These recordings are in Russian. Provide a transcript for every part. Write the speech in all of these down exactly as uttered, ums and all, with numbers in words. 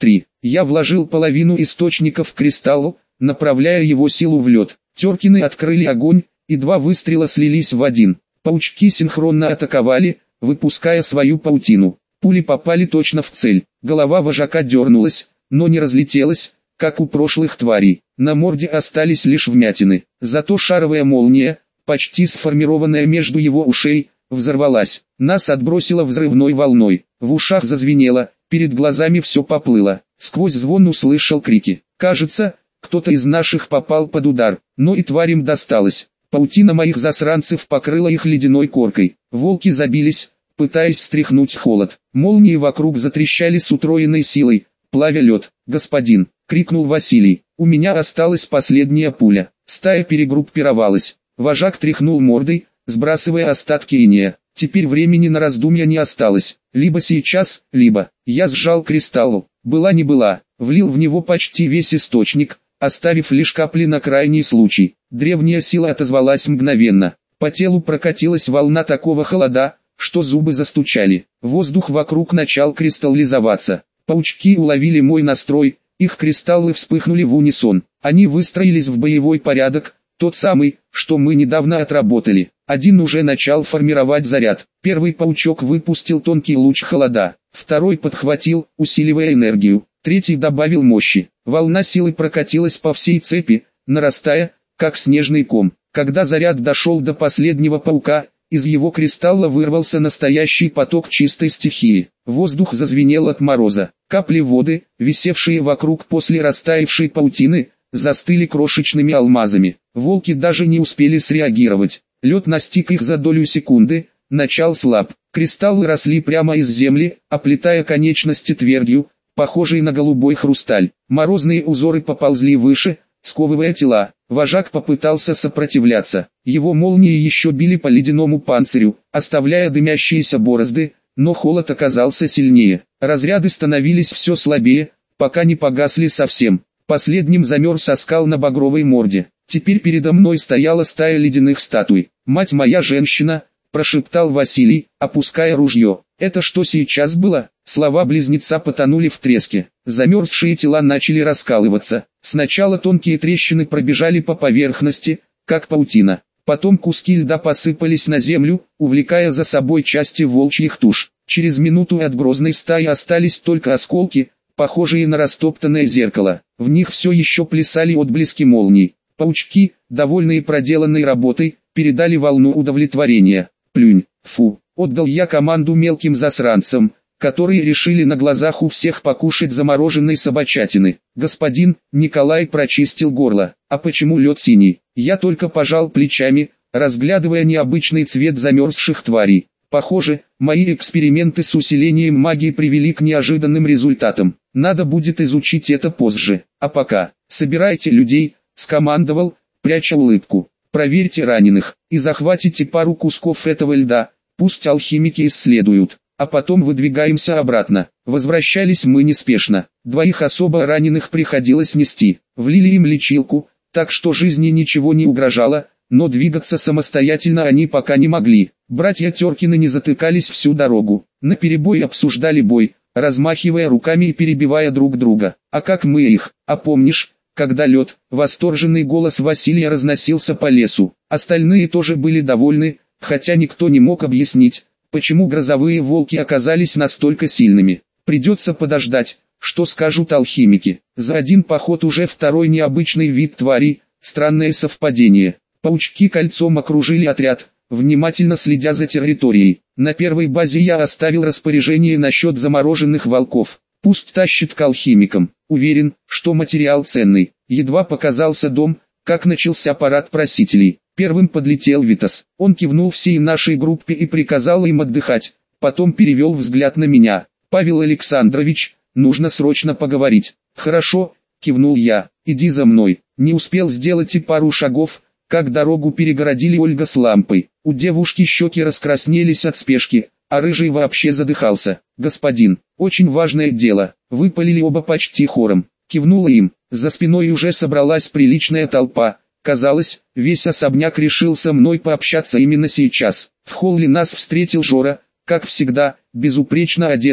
три. Я вложил половину источника в кристалл, направляя его силу в лед. Теркины открыли огонь, и два выстрела слились в один. Паучки синхронно атаковали, выпуская свою паутину. Пули попали точно в цель. Голова вожака дернулась, но не разлетелась, как у прошлых тварей. На морде остались лишь вмятины. Зато шаровая молния, почти сформированная между его ушей, взорвалась. Нас отбросило взрывной волной. В ушах зазвенело, перед глазами все поплыло. Сквозь звон услышал крики. Кажется, кто-то из наших попал под удар, но и тварям досталось. Паутина моих засранцев покрыла их ледяной коркой. Волки забились, пытаясь стряхнуть холод. Молнии вокруг затрещали с утроенной силой, плавя лед. «Господин!» — крикнул Василий. «У меня осталась последняя пуля». Стая перегруппировалась. Вожак тряхнул мордой, сбрасывая остатки инея. Теперь времени на раздумья не осталось. Либо сейчас, либо... Я сжал кристалл. Была не была. Влил в него почти весь источник, оставив лишь капли на крайний случай. Древняя сила отозвалась мгновенно. По телу прокатилась волна такого холода, что зубы застучали. Воздух вокруг начал кристаллизоваться. Паучки уловили мой настрой, их кристаллы вспыхнули в унисон. Они выстроились в боевой порядок, тот самый, что мы недавно отработали. Один уже начал формировать заряд. Первый паучок выпустил тонкий луч холода. Второй подхватил, усиливая энергию. Третий добавил мощи. Волна силы прокатилась по всей цепи, нарастая, как снежный ком. Когда заряд дошел до последнего паука, из его кристалла вырвался настоящий поток чистой стихии. Воздух зазвенел от мороза. Капли воды, висевшие вокруг после растаявшей паутины, застыли крошечными алмазами. Волки даже не успели среагировать. Лед настиг их за долю секунды, начал слаб. Кристаллы росли прямо из земли, оплетая конечности твердью, похожей на голубой хрусталь. Морозные узоры поползли выше, сковывая тела. Вожак попытался сопротивляться. Его молнии еще били по ледяному панцирю, оставляя дымящиеся борозды, но холод оказался сильнее. Разряды становились все слабее, пока не погасли совсем. Последним замерз оскал на багровой морде. Теперь передо мной стояла стая ледяных статуй. «Мать моя женщина!» – прошептал Василий, опуская ружье. «Это что сейчас было?» Слова близнеца потонули в треске. Замерзшие тела начали раскалываться. Сначала тонкие трещины пробежали по поверхности, как паутина. Потом куски льда посыпались на землю, увлекая за собой части волчьих туш. Через минуту от грозной стаи остались только осколки, похожие на растоптанное зеркало. В них все еще плясали отблески молний. Паучки, довольные проделанной работой, передали волну удовлетворения. «Плюнь, фу!» — отдал я команду мелким засранцам, которые решили на глазах у всех покушать замороженной собачатины. «Господин», — Николай прочистил горло, — «а почему лед синий?» Я только пожал плечами, разглядывая необычный цвет замерзших тварей. Похоже, мои эксперименты с усилением магии привели к неожиданным результатам. Надо будет изучить это позже. А пока, собирайте людей, скомандовал, пряча улыбку. Проверьте раненых и захватите пару кусков этого льда, пусть алхимики исследуют. А потом выдвигаемся обратно. Возвращались мы неспешно. Двоих особо раненых приходилось нести. Влили им лечилку, так что жизни ничего не угрожало, но двигаться самостоятельно они пока не могли. Братья Теркины не затыкались всю дорогу. Наперебой обсуждали бой, размахивая руками и перебивая друг друга. А как мы их, а помнишь, когда лед, восторженный голос Василия разносился по лесу. Остальные тоже были довольны, хотя никто не мог объяснить, почему грозовые волки оказались настолько сильными. Придется подождать, что скажут алхимики. За один поход уже второй необычный вид тварей, странное совпадение. Паучки кольцом окружили отряд, внимательно следя за территорией. На первой базе я оставил распоряжение насчет замороженных волков. Пусть тащит к алхимикам. Уверен, что материал ценный. Едва показался дом, как начался парад просителей. Первым подлетел Витас. Он кивнул всей нашей группе и приказал им отдыхать. Потом перевел взгляд на меня. «Павел Александрович, нужно срочно поговорить». «Хорошо», кивнул я. «Иди за мной». Не успел сделать и пару шагов, как дорогу перегородили Ольга с лампой. У девушки щеки раскраснелись от спешки, а рыжий вообще задыхался. «Господин, очень важное дело», выпалили оба почти хором. Кивнула им. За спиной уже собралась приличная толпа. Казалось, весь особняк решил со мной пообщаться именно сейчас. В холле нас встретил Жора, как всегда, безупречно одетый,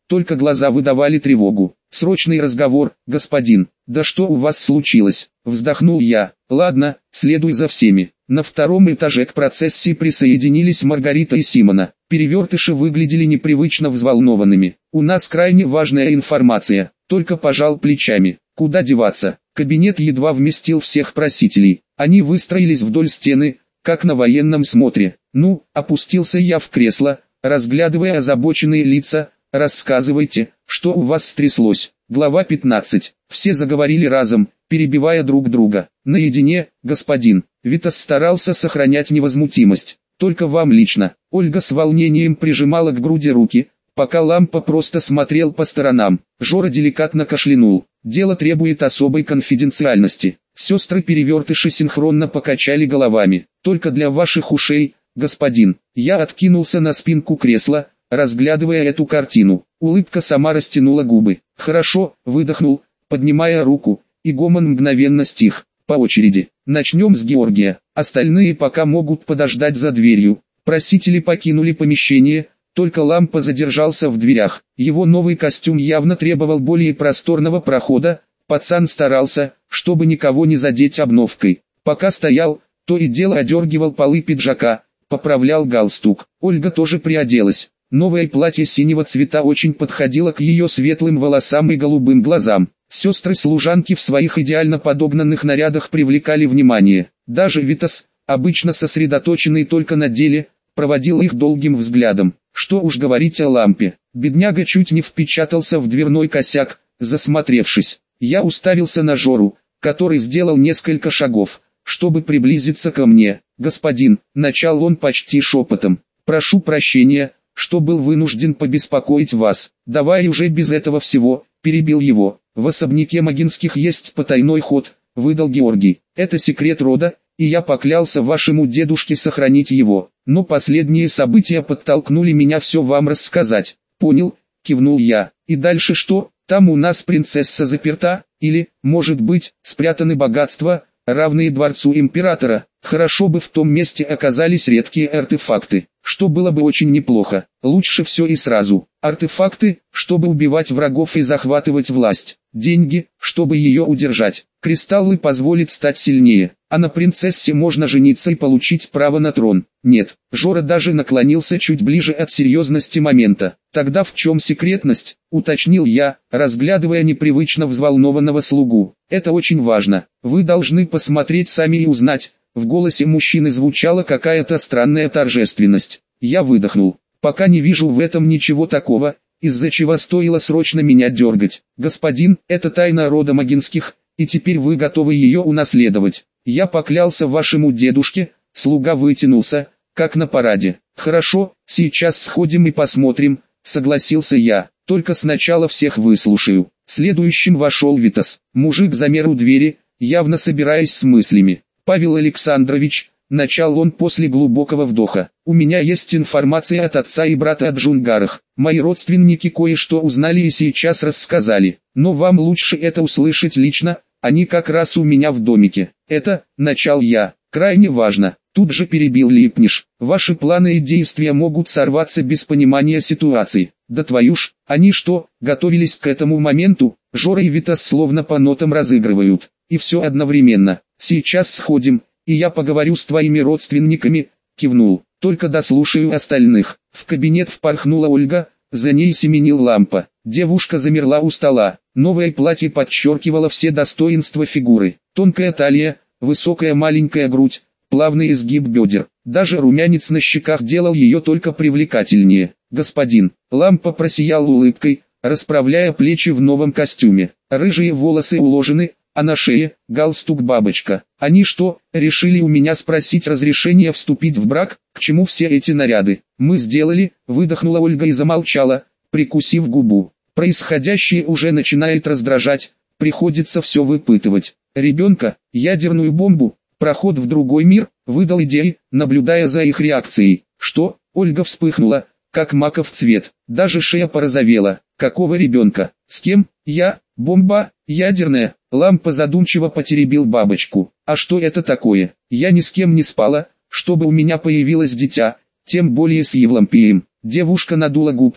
только глаза выдавали тревогу. «Срочный разговор, господин». «Да что у вас случилось?» – вздохнул я. «Ладно, следуй за всеми». На втором этаже к процессии присоединились Маргарита и Симона. Перевертыши выглядели непривычно взволнованными. «У нас крайне важная информация», – только пожал плечами. «Куда деваться?» Кабинет едва вместил всех просителей. Они выстроились вдоль стены, как на военном смотре. «Ну», – опустился я в кресло, разглядывая озабоченные лица. «Рассказывайте, что у вас стряслось». Глава пятнадцать. Все заговорили разом, перебивая друг друга. «Наедине, господин». Витас старался сохранять невозмутимость. «Только вам лично». Ольга с волнением прижимала к груди руки, пока Лампа просто смотрел по сторонам. Жора деликатно кашлянул. «Дело требует особой конфиденциальности». Сестры-перевертыши синхронно покачали головами. «Только для ваших ушей, господин». Я откинулся на спинку кресла, разглядывая эту картину. Улыбка сама растянула губы. «Хорошо», выдохнул, поднимая руку, и гомон мгновенно стих. «По очереди. Начнем с Георгия. Остальные пока могут подождать за дверью». Просители покинули помещение, только Лампа задержался в дверях. Его новый костюм явно требовал более просторного прохода. Пацан старался, чтобы никого не задеть обновкой. Пока стоял, то и дело одергивал полы пиджака, поправлял галстук. Ольга тоже приоделась. Новое платье синего цвета очень подходило к ее светлым волосам и голубым глазам. Сестры-служанки в своих идеально подогнанных нарядах привлекали внимание. Даже Витас, обычно сосредоточенный только на деле, проводил их долгим взглядом. Что уж говорить о Лампе. Бедняга чуть не впечатался в дверной косяк, засмотревшись. Я уставился на Жору, который сделал несколько шагов, чтобы приблизиться ко мне. «Господин», — начал он почти шепотом, — «прошу прощения, что был вынужден побеспокоить вас. Давай уже без этого всего», — перебил его. «В особняке Магинских есть потайной ход», — выдал Георгий. «Это секрет рода, и я поклялся вашему дедушке сохранить его. Но последние события подтолкнули меня все вам рассказать». «Понял», — кивнул я. «И дальше что? Там у нас принцесса заперта, или, может быть, спрятаны богатства, равные дворцу императора. Хорошо бы в том месте оказались редкие артефакты, что было бы очень неплохо. Лучше все и сразу. Артефакты, чтобы убивать врагов и захватывать власть. Деньги, чтобы ее удержать. Кристаллы позволят стать сильнее. А на принцессе можно жениться и получить право на трон. Нет, Жора даже наклонился чуть ближе от серьезности момента. Тогда в чем секретность, уточнил я, разглядывая непривычно взволнованного слугу. Это очень важно. Вы должны посмотреть сами и узнать. В голосе мужчины звучала какая-то странная торжественность. Я выдохнул. Пока не вижу в этом ничего такого, из-за чего стоило срочно меня дергать. Господин, это тайна рода Магинских, и теперь вы готовы ее унаследовать. Я поклялся вашему дедушке, слуга вытянулся, как на параде. Хорошо, сейчас сходим и посмотрим, согласился я, только сначала всех выслушаю. Следующим вошел Витас. Мужик замер у двери, явно собираясь с мыслями. «Павел Александрович», — начал он после глубокого вдоха, — «у меня есть информация от отца и брата о Джунгарах. Мои родственники кое-что узнали и сейчас рассказали, но вам лучше это услышать лично, они как раз у меня в домике. Это, — начал я, — крайне важно». Тут же перебил Липниш. «Ваши планы и действия могут сорваться без понимания ситуации». «Да твою ж, они что, готовились к этому моменту?» Жора и Витас словно по нотам разыгрывают. И все одновременно. «Сейчас сходим, и я поговорю с твоими родственниками», кивнул. «Только дослушаю остальных». В кабинет впорхнула Ольга, за ней семенил Лампа. Девушка замерла у стола. Новое платье подчеркивало все достоинства фигуры. Тонкая талия, высокая маленькая грудь, плавный изгиб бедер. Даже румянец на щеках делал ее только привлекательнее. «Господин». Лампа просиял улыбкой, расправляя плечи в новом костюме. Рыжие волосы уложены, а на шее – галстук-бабочка. «Они что, решили у меня спросить разрешения вступить в брак? К чему все эти наряды?» «Мы сделали», – выдохнула Ольга и замолчала, прикусив губу. Происходящее уже начинает раздражать, приходится все выпытывать. «Ребенка, ядерную бомбу, проход в другой мир», – выдал идеи, наблюдая за их реакцией. «Что?» – Ольга вспыхнула, как маков цвет, даже шея порозовела. «Какого ребенка? С кем?» «Я, бомба, ядерная». Лампа задумчиво потеребил бабочку. «А что это такое? Я ни с кем не спала, чтобы у меня появилось дитя, тем более с Евлампием». Девушка надула губки,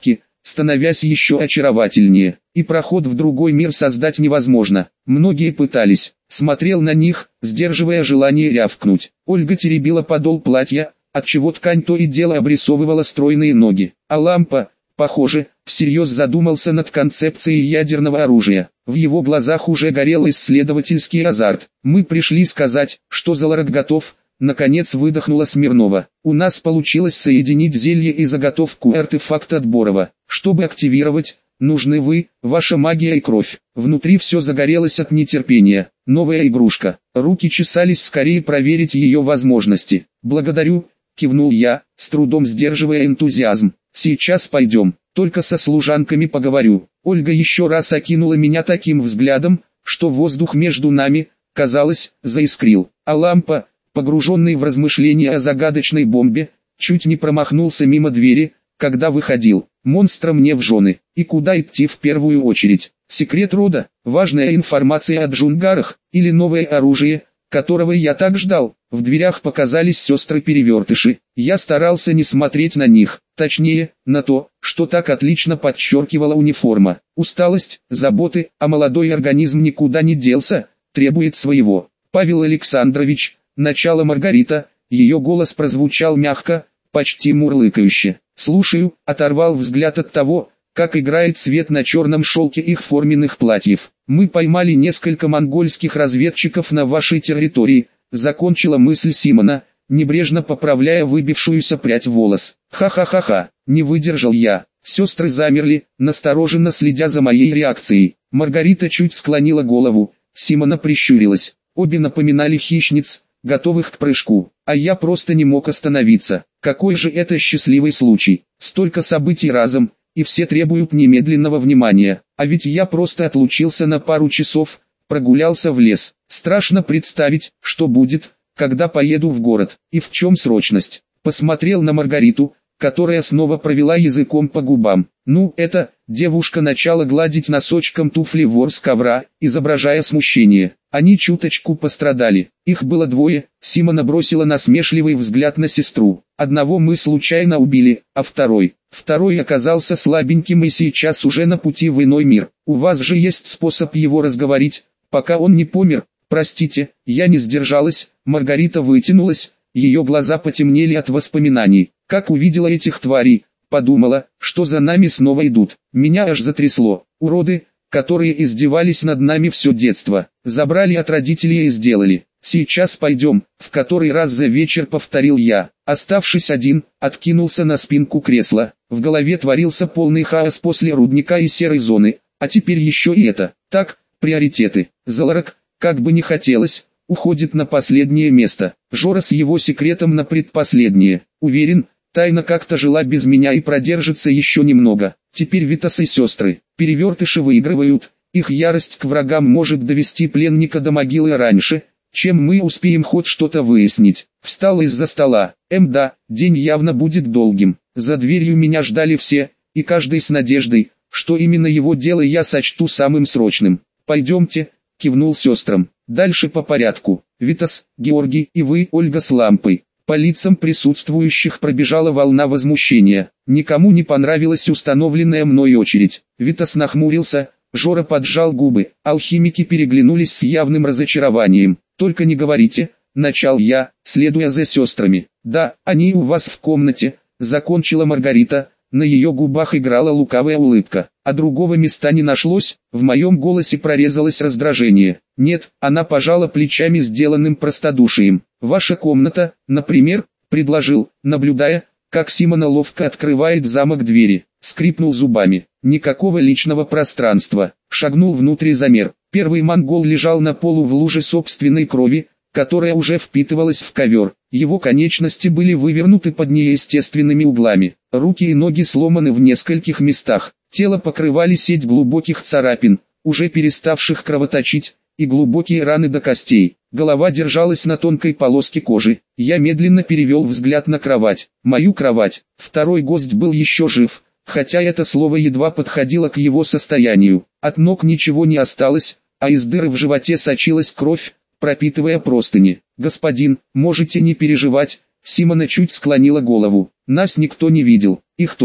становясь еще очаровательнее. И проход в другой мир создать невозможно. Многие пытались. Смотрел на них, сдерживая желание рявкнуть. Ольга теребила подол платья, отчего ткань то и дело обрисовывала стройные ноги. А лампа, похоже, всерьез задумался над концепцией ядерного оружия. В его глазах уже горел исследовательский азарт. «Мы пришли сказать, что Заларак готов», — наконец выдохнула Смирнова. «У нас получилось соединить зелье и заготовку артефакта от Борова. Чтобы активировать, нужны вы, ваша магия и кровь». Внутри все загорелось от нетерпения. Новая игрушка. Руки чесались скорее проверить ее возможности. «Благодарю», — кивнул я, с трудом сдерживая энтузиазм. «Сейчас пойдем, только со служанками поговорю». Ольга еще раз окинула меня таким взглядом, что воздух между нами, казалось, заискрил. А лампа, погруженный в размышления о загадочной бомбе, чуть не промахнулся мимо двери, когда выходил. Монстра мне в жены. И куда идти в первую очередь? Секрет рода, важная информация о джунгарах, или новое оружие, которого я так ждал. В дверях показались сестры-перевертыши. Я старался не смотреть на них, точнее, на то, что так отлично подчеркивала униформа. Усталость, заботы, а молодой организм никуда не делся, требует своего. «Павел Александрович», начало Маргарита, ее голос прозвучал мягко, почти мурлыкающе. «Слушаю», оторвал взгляд от того, как играет свет на черном шелке их форменных платьев. «Мы поймали несколько монгольских разведчиков на вашей территории», закончила мысль Симона, небрежно поправляя выбившуюся прядь волос. «Ха-ха-ха-ха», не выдержал я. Сестры замерли, настороженно следя за моей реакцией. Маргарита чуть склонила голову, Симона прищурилась. Обе напоминали хищниц, готовых к прыжку, а я просто не мог остановиться. Какой же это счастливый случай, столько событий разом, и все требуют немедленного внимания, а ведь я просто отлучился на пару часов, прогулялся в лес. Страшно представить, что будет, когда поеду в город, и в чем срочность. Посмотрел на Маргариту, которая снова провела языком по губам. Ну, это, девушка начала гладить носочком туфли ворс ковра, изображая смущение. Они чуточку пострадали. Их было двое. Симона бросила насмешливый взгляд на сестру. Одного мы случайно убили, а второй... Второй оказался слабеньким и сейчас уже на пути в иной мир. У вас же есть способ его разговорить, пока он не помер. Простите, я не сдержалась. Маргарита вытянулась, ее глаза потемнели от воспоминаний. Как увидела этих тварей, подумала, что за нами снова идут. Меня аж затрясло. Уроды, которые издевались над нами все детство, забрали от родителей и сделали. «Сейчас пойдем», — в который раз за вечер повторил я. Оставшись один, откинулся на спинку кресла. В голове творился полный хаос после рудника и серой зоны, а теперь еще и это. Так, приоритеты. Заларак, как бы не хотелось, уходит на последнее место. Жора с его секретом на предпоследнее. Уверен, тайна как-то жила без меня и продержится еще немного. Теперь Витас и сестры, перевертыши выигрывают. Их ярость к врагам может довести пленника до могилы раньше, чем мы успеем хоть что-то выяснить. Встал из-за стола. Эм да, день явно будет долгим. За дверью меня ждали все, и каждый с надеждой, что именно его дело я сочту самым срочным. «Пойдемте», — кивнул сестрам. «Дальше по порядку. Витас, Георгий и вы, Ольга с лампой». По лицам присутствующих пробежала волна возмущения. Никому не понравилась установленная мной очередь. Витас нахмурился, Жора поджал губы. Алхимики переглянулись с явным разочарованием. «Только не говорите», — начал я, следуя за сестрами. «Да, они у вас в комнате», — закончила Маргарита. На ее губах играла лукавая улыбка. А другого места не нашлось, в моем голосе прорезалось раздражение. «Нет», — она пожала плечами сделанным простодушием. «Ваша комната, например», — предложил, наблюдая, как Симона ловко открывает замок двери. Скрипнул зубами. Никакого личного пространства. Шагнул внутрь замер. Первый монгол лежал на полу в луже собственной крови, которая уже впитывалась в ковер. Его конечности были вывернуты под неестественными углами. Руки и ноги сломаны в нескольких местах. Тело покрывали сеть глубоких царапин, уже переставших кровоточить, и глубокие раны до костей. Голова держалась на тонкой полоске кожи. Я медленно перевел взгляд на кровать. Мою кровать. Второй гость был еще жив, хотя это слово едва подходило к его состоянию. От ног ничего не осталось, а из дыры в животе сочилась кровь, пропитывая простыни. «Господин, можете не переживать», — Симона чуть склонила голову. «Нас никто не видел, их тоже.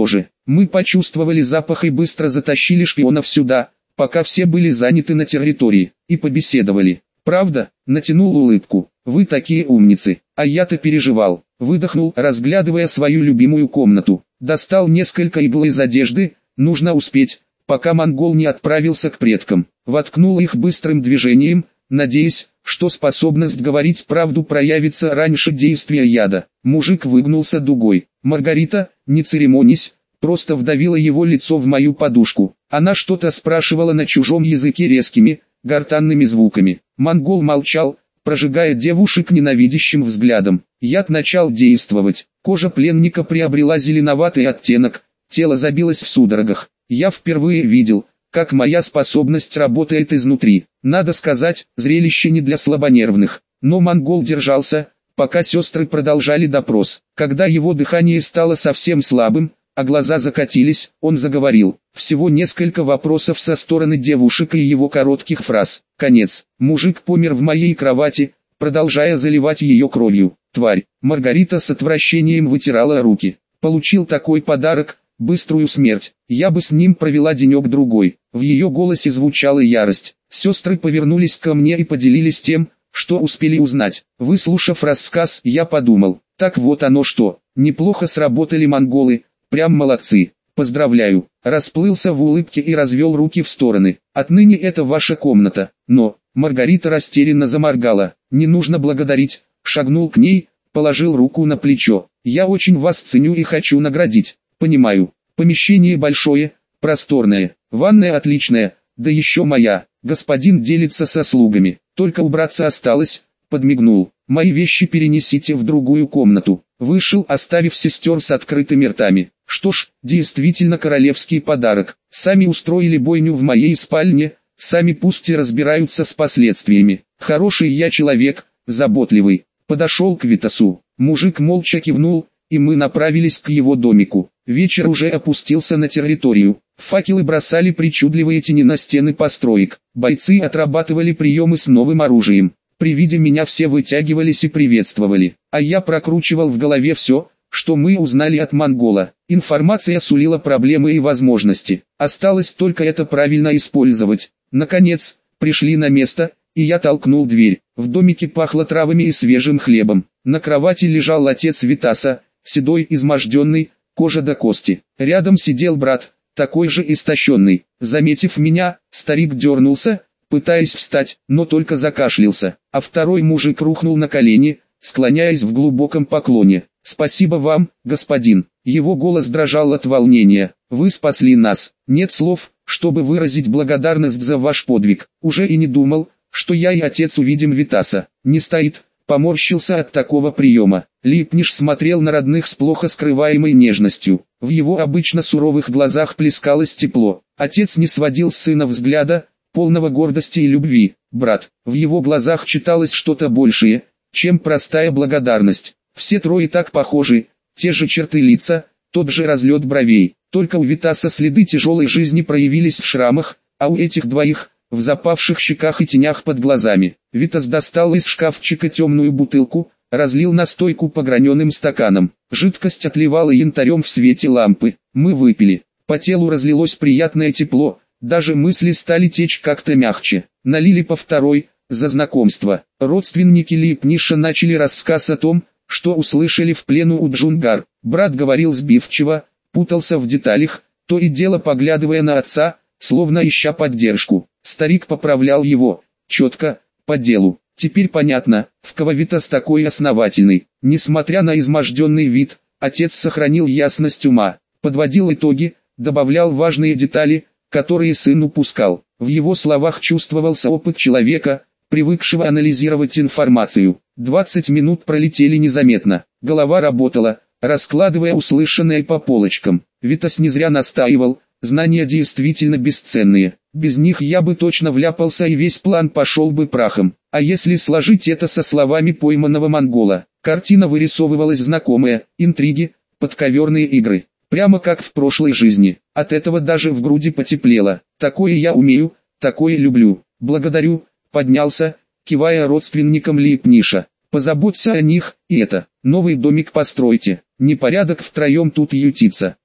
Мы почувствовали запах и быстро затащили шпионов сюда, пока все были заняты на территории, и побеседовали. Правда? Натянул улыбку. Вы такие умницы, а я-то переживал. Выдохнул, разглядывая свою любимую комнату. Достал несколько игл из одежды, нужно успеть, пока монгол не отправился к предкам. Воткнул их быстрым движением, надеясь, что способность говорить правду проявится раньше действия яда. Мужик выгнулся дугой. Маргарита, не церемонись, просто вдавила его лицо в мою подушку. Она что-то спрашивала на чужом языке резкими, гортанными звуками. Монгол молчал, прожигая девушек ненавидящим взглядом. Яд начал действовать. Кожа пленника приобрела зеленоватый оттенок, тело забилось в судорогах. Я впервые видел, как моя способность работает изнутри. Надо сказать, зрелище не для слабонервных. Но монгол держался, пока сестры продолжали допрос. Когда его дыхание стало совсем слабым, а глаза закатились, он заговорил. Всего несколько вопросов со стороны девушек и его коротких фраз. Конец. Мужик помер в моей кровати, продолжая заливать ее кровью. Тварь. Маргарита с отвращением вытирала руки. Получил такой подарок, быструю смерть. Я бы с ним провела денек-другой. В ее голосе звучала ярость. Сестры повернулись ко мне и поделились тем, что успели узнать. Выслушав рассказ, я подумал, так вот оно что. Неплохо сработали монголы. Прям молодцы. Поздравляю. Расплылся в улыбке и развел руки в стороны. Отныне это ваша комната. Но, Маргарита растерянно заморгала. Не нужно благодарить. Шагнул к ней, положил руку на плечо. Я очень вас ценю и хочу наградить. Понимаю. Помещение большое, просторное. Ванная отличная, да еще моя. Господин делится со слугами. Только убраться осталось. Подмигнул. Мои вещи перенесите в другую комнату. Вышел, оставив сестер с открытыми ртами. Что ж, действительно королевский подарок. Сами устроили бойню в моей спальне, сами пусть и разбираются с последствиями. Хороший я человек, заботливый. Подошел к Витасу. Мужик молча кивнул, и мы направились к его домику. Вечер уже опустился на территорию. Факелы бросали причудливые тени на стены построек. Бойцы отрабатывали приемы с новым оружием. При виде меня все вытягивались и приветствовали, а я прокручивал в голове все, что мы узнали от монгола. Информация сулила проблемы и возможности. Осталось только это правильно использовать. Наконец, пришли на место, и я толкнул дверь. В домике пахло травами и свежим хлебом. На кровати лежал отец Витаса, седой, изможденный, кожа до кости. Рядом сидел брат, такой же истощенный. Заметив меня, старик дернулся, пытаясь встать, но только закашлялся, а второй мужик рухнул на колени, склоняясь в глубоком поклоне. «Спасибо вам, господин». Его голос дрожал от волнения. «Вы спасли нас. Нет слов, чтобы выразить благодарность за ваш подвиг. Уже и не думал, что я и отец увидим Витаса. Не стоит». Поморщился от такого приема. Липниш смотрел на родных с плохо скрываемой нежностью. В его обычно суровых глазах плескалось тепло. Отец не сводил с сына взгляда, полного гордости и любви. Брат, в его глазах читалось что-то большее, чем простая благодарность. Все трое так похожи, те же черты лица, тот же разлет бровей. Только у Витаса следы тяжелой жизни проявились в шрамах, а у этих двоих – в запавших щеках и тенях под глазами. Витас достал из шкафчика темную бутылку, разлил настойку по граненым стаканам. Жидкость отливала янтарем в свете лампы. Мы выпили. По телу разлилось приятное тепло, даже мысли стали течь как-то мягче. Налили по второй, за знакомство. Родственники Липниша начали рассказ о том, что услышали в плену у Джунгар. Брат говорил сбивчиво, путался в деталях, то и дело поглядывая на отца, словно ища поддержку. Старик поправлял его, четко, по делу. Теперь понятно, в кого Витас такой основательный. Несмотря на изможденный вид, отец сохранил ясность ума, подводил итоги, добавлял важные детали, которые сын упускал. В его словах чувствовался опыт человека, привыкшего анализировать информацию. Двадцать минут пролетели незаметно. Голова работала, раскладывая услышанное по полочкам. Витас не зря настаивал, знания действительно бесценные. Без них я бы точно вляпался и весь план пошел бы прахом. А если сложить это со словами пойманного монгола, картина вырисовывалась знакомая: интриги, подковерные игры. Прямо как в прошлой жизни. От этого даже в груди потеплело. Такое я умею, такое люблю. Благодарю. Поднялся, кивая родственникам Липниша. Позаботься о них, и это. Новый домик постройте. Непорядок втроем тут ютится. Но,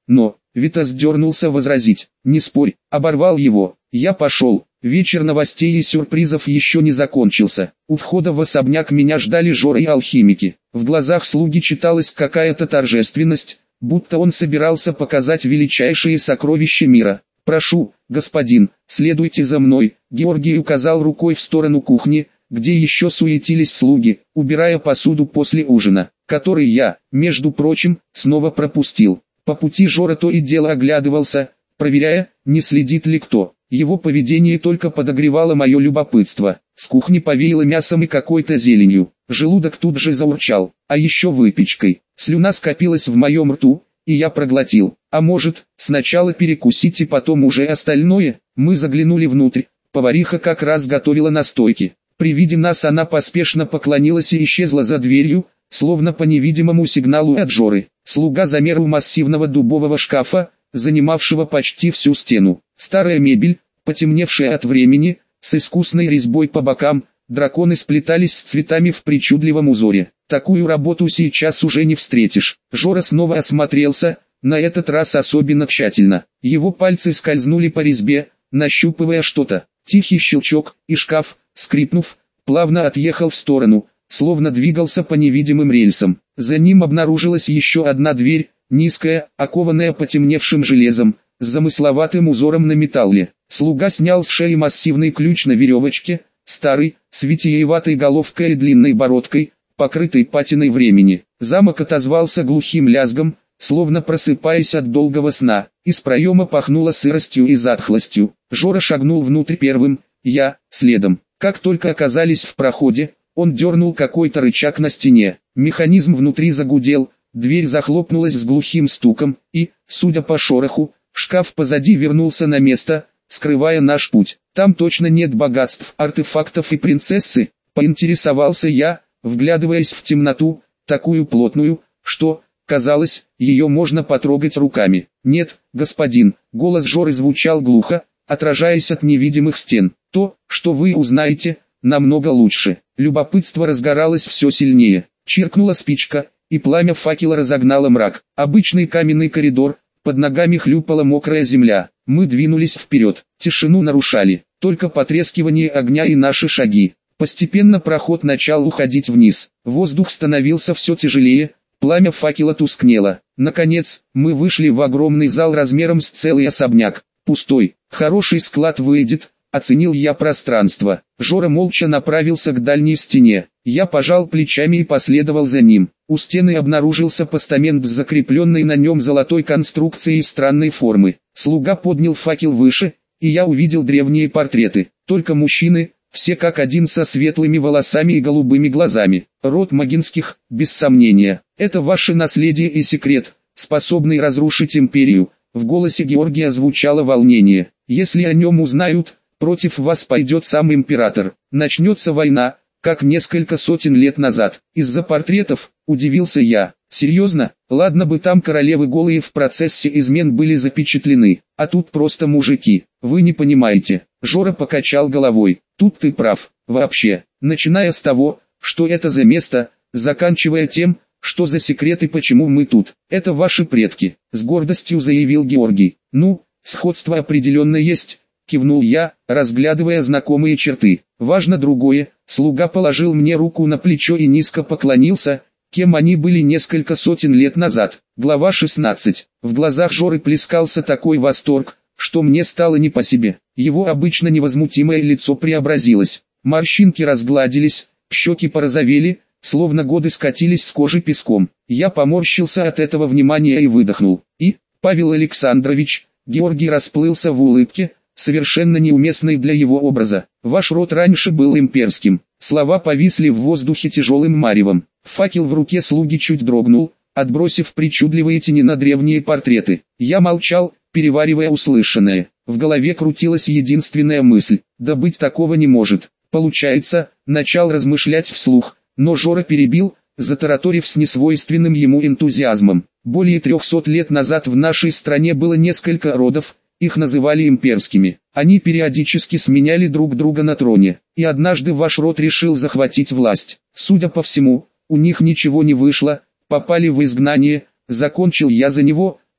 Витас дернулся возразить. «Не спорь», оборвал его. «Я пошел». Вечер новостей и сюрпризов еще не закончился. У входа в особняк меня ждали Жора и алхимики. В глазах слуги читалась какая-то торжественность, будто он собирался показать величайшие сокровища мира. «Прошу, господин, следуйте за мной», Георгий указал рукой в сторону кухни, где еще суетились слуги, убирая посуду после ужина, который я, между прочим, снова пропустил. По пути Жора то и дело оглядывался, проверяя, не следит ли кто. Его поведение только подогревало мое любопытство. С кухни повеяло мясом и какой-то зеленью. Желудок тут же заурчал, а еще выпечкой. Слюна скопилась в моем рту, и я проглотил. А может, сначала перекусить и потом уже остальное? Мы заглянули внутрь. Повариха как раз готовила настойки. При виде нас она поспешно поклонилась и исчезла за дверью, словно по невидимому сигналу от Жоры. Слуга замер у массивного дубового шкафа, занимавшего почти всю стену. Старая мебель, потемневшая от времени, с искусной резьбой по бокам, драконы сплетались с цветами в причудливом узоре. Такую работу сейчас уже не встретишь. Жора снова осмотрелся, на этот раз особенно тщательно. Его пальцы скользнули по резьбе, нащупывая что-то. Тихий щелчок, и шкаф, скрипнув, плавно отъехал в сторону, словно двигался по невидимым рельсам. За ним обнаружилась еще одна дверь, низкая, окованная потемневшим железом, с замысловатым узором на металле. Слуга снял с шеи массивный ключ на веревочке, старый, с витиеватой головкой и длинной бородкой, покрытой патиной времени. Замок отозвался глухим лязгом, словно просыпаясь от долгого сна. Из проема пахнуло сыростью и затхлостью. Жора шагнул внутрь первым, я, следом. Как только оказались в проходе, он дернул какой-то рычаг на стене. Механизм внутри загудел, дверь захлопнулась с глухим стуком, и, судя по шороху, шкаф позади вернулся на место, скрывая наш путь. Там точно нет богатств, артефактов и принцессы, поинтересовался я, вглядываясь в темноту, такую плотную, что, казалось, ее можно потрогать руками. «Нет, господин», голос Жоры звучал глухо, отражаясь от невидимых стен. «То, что вы узнаете, намного лучше». Любопытство разгоралось все сильнее. Чиркнула спичка, и пламя факела разогнало мрак. Обычный каменный коридор, под ногами хлюпала мокрая земля. Мы двинулись вперед. Тишину нарушали только потрескивание огня и наши шаги. Постепенно проход начал уходить вниз. Воздух становился все тяжелее, пламя факела тускнело. Наконец, мы вышли в огромный зал размером с целый особняк. Пустой, хороший склад выйдет, оценил я пространство. Жора молча направился к дальней стене. Я пожал плечами и последовал за ним. У стены обнаружился постамент с закрепленной на нем золотой конструкцией странной формы. Слуга поднял факел выше, и я увидел древние портреты. Только мужчины, все как один со светлыми волосами и голубыми глазами. Род Магинских, без сомнения. Это ваше наследие и секрет, способный разрушить империю. В голосе Георгия звучало волнение. Если о нем узнают, против вас пойдет сам император. Начнется война, как несколько сотен лет назад. Из-за портретов, удивился я. Серьезно? Ладно бы там королевы голые в процессе измен были запечатлены, а тут просто мужики. Вы не понимаете. Жора покачал головой. Тут ты прав. Вообще, начиная с того, что это за место, заканчивая тем, что за секреты, почему мы тут. Это ваши предки, с гордостью заявил Георгий. Ну, сходство определенно есть, кивнул я, разглядывая знакомые черты. Важно другое. Слуга положил мне руку на плечо и низко поклонился, кем они были несколько сотен лет назад. Глава шестнадцать. В глазах Жоры плескался такой восторг, что мне стало не по себе. Его обычно невозмутимое лицо преобразилось. Морщинки разгладились, щеки порозовели, словно годы скатились с кожи песком. Я поморщился от этого внимания и выдохнул. И, Павел Александрович, Георгий расплылся в улыбке, совершенно неуместной для его образа. Ваш род раньше был имперским. Слова повисли в воздухе тяжелым маревом. Факел в руке слуги чуть дрогнул, отбросив причудливые тени на древние портреты. Я молчал, переваривая услышанное. В голове крутилась единственная мысль. Да быть такого не может. Получается, начал размышлять вслух, но Жора перебил, затараторив с несвойственным ему энтузиазмом. Более трехсот лет назад в нашей стране было несколько родов, их называли имперскими. Они периодически сменяли друг друга на троне, и однажды ваш род решил захватить власть. Судя по всему, у них ничего не вышло, попали в изгнание, закончил я за него,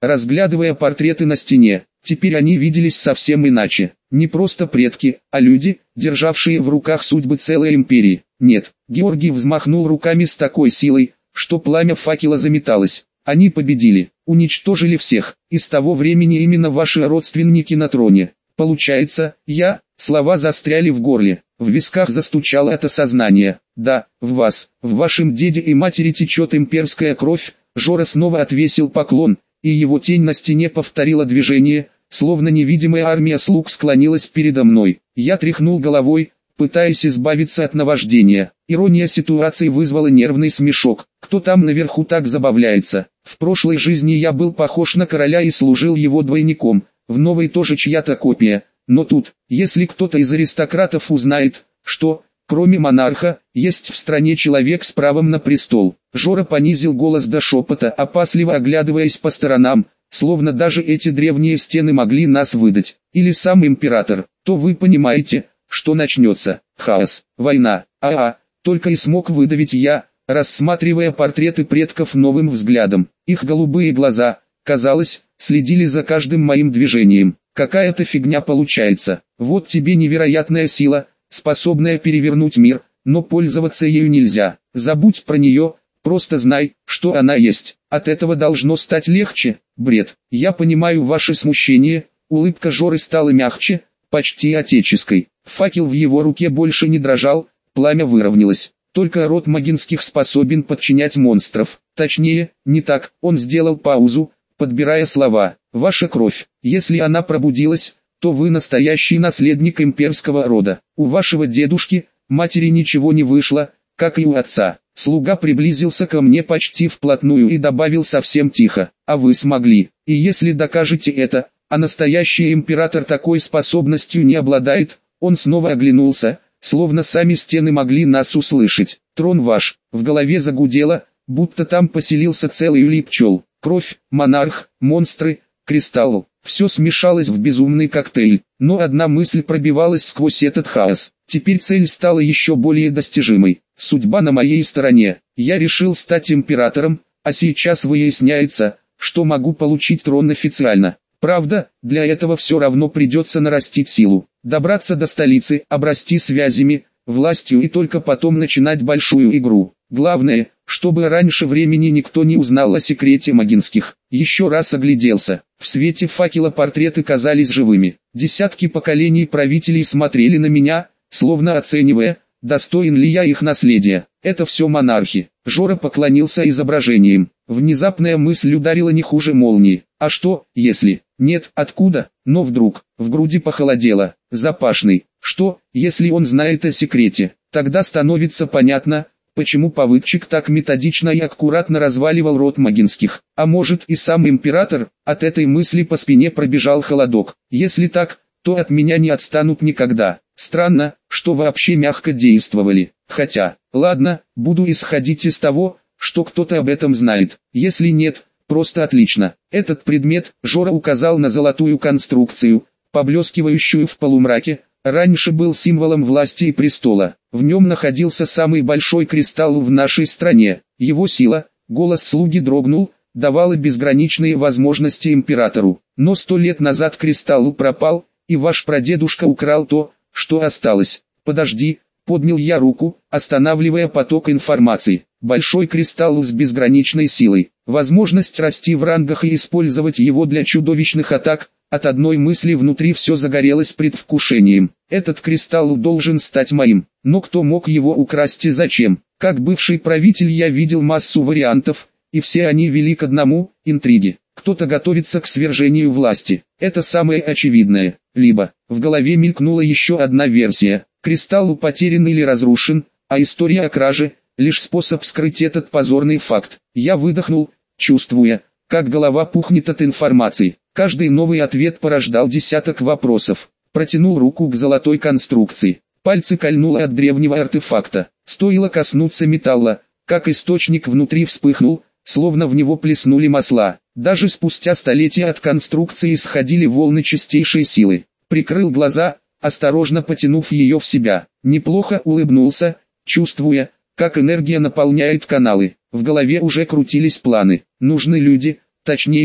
разглядывая портреты на стене. Теперь они виделись совсем иначе. Не просто предки, а люди, державшие в руках судьбы целой империи. Нет, Георгий взмахнул руками с такой силой, что пламя факела заметалось. Они победили, уничтожили всех, и с того времени именно ваши родственники на троне. Получается, я, слова застряли в горле, в висках застучало это сознание. Да, в вас, в вашем деде и матери течет имперская кровь. Жора снова отвесил поклон, и его тень на стене повторила движение, словно невидимая армия слуг склонилась передо мной. Я тряхнул головой, пытаясь избавиться от наваждения. Ирония ситуации вызвала нервный смешок. Кто там наверху так забавляется? В прошлой жизни я был похож на короля и служил его двойником, в новой тоже чья-то копия. Но тут, если кто-то из аристократов узнает, что, кроме монарха, есть в стране человек с правом на престол. Жора понизил голос до шепота, опасливо оглядываясь по сторонам, словно даже эти древние стены могли нас выдать. Или сам император, то вы понимаете, что начнется хаос, война. А-а, только и смог выдавить я, рассматривая портреты предков новым взглядом. Их голубые глаза, казалось, следили за каждым моим движением. Какая-то фигня получается. Вот тебе невероятная сила, способная перевернуть мир, но пользоваться ею нельзя. Забудь про нее, просто знай, что она есть. От этого должно стать легче. Бред. Я понимаю ваше смущение. Улыбка Жоры стала мягче, почти отеческой. Факел в его руке больше не дрожал, пламя выровнялось. Только род Магинских способен подчинять монстров. Точнее, не так. Он сделал паузу, подбирая слова. Ваша кровь, если она пробудилась, то вы настоящий наследник имперского рода. У вашего дедушки, матери ничего не вышло, как и у отца. Слуга приблизился ко мне почти вплотную и добавил совсем тихо. А вы смогли. И если докажете это, а настоящий император такой способностью не обладает, он снова оглянулся, словно сами стены могли нас услышать. Трон ваш, в голове загудело, будто там поселился целый улей пчел. Кровь, монарх, монстры, кристалл. Все смешалось в безумный коктейль, но одна мысль пробивалась сквозь этот хаос. Теперь цель стала еще более достижимой. Судьба на моей стороне. Я решил стать императором, а сейчас выясняется, что могу получить трон официально. Правда, для этого все равно придется нарастить силу, добраться до столицы, обрасти связями, властью и только потом начинать большую игру. Главное, чтобы раньше времени никто не узнал о секрете Магинских. Еще раз огляделся. В свете факела портреты казались живыми. Десятки поколений правителей смотрели на меня, словно оценивая, достоин ли я их наследия. Это все монархи. Жора поклонился изображением. Внезапная мысль ударила не хуже молнии. А что, если... Нет, откуда? Но вдруг, в груди похолодело. Запашный. Что, если он знает о секрете? Тогда становится понятно, почему Павытчик так методично и аккуратно разваливал род Магинских. А может и сам император? От этой мысли по спине пробежал холодок. Если так, то от меня не отстанут никогда. Странно, что вообще мягко действовали. Хотя, ладно, буду исходить из того, что кто-то об этом знает. Если нет, просто отлично. Этот предмет, Жора указал на золотую конструкцию, поблескивающую в полумраке, раньше был символом власти и престола. В нем находился самый большой кристалл в нашей стране. Его сила, голос слуги дрогнул, давала безграничные возможности императору. Но сто лет назад кристалл пропал, и ваш прадедушка украл то, что осталось. Подожди, поднял я руку, останавливая поток информации. Большой кристалл с безграничной силой. Возможность расти в рангах и использовать его для чудовищных атак. От одной мысли внутри все загорелось предвкушением. Этот кристалл должен стать моим. Но кто мог его украсть и зачем? Как бывший правитель я видел массу вариантов, и все они вели к одному – интриги. Кто-то готовится к свержению власти. Это самое очевидное. Либо, в голове мелькнула еще одна версия. Кристалл потерян или разрушен, а история о краже – лишь способ скрыть этот позорный факт. Я выдохнул, чувствуя, как голова пухнет от информации. Каждый новый ответ порождал десяток вопросов. Протянул руку к золотой конструкции. Пальцы кольнуло от древнего артефакта. Стоило коснуться металла, как источник внутри вспыхнул, словно в него плеснули масла. Даже спустя столетия от конструкции исходили волны чистейшей силы. Прикрыл глаза, осторожно потянув ее в себя. Неплохо улыбнулся, чувствуя, как энергия наполняет каналы. В голове уже крутились планы. Нужны люди, точнее,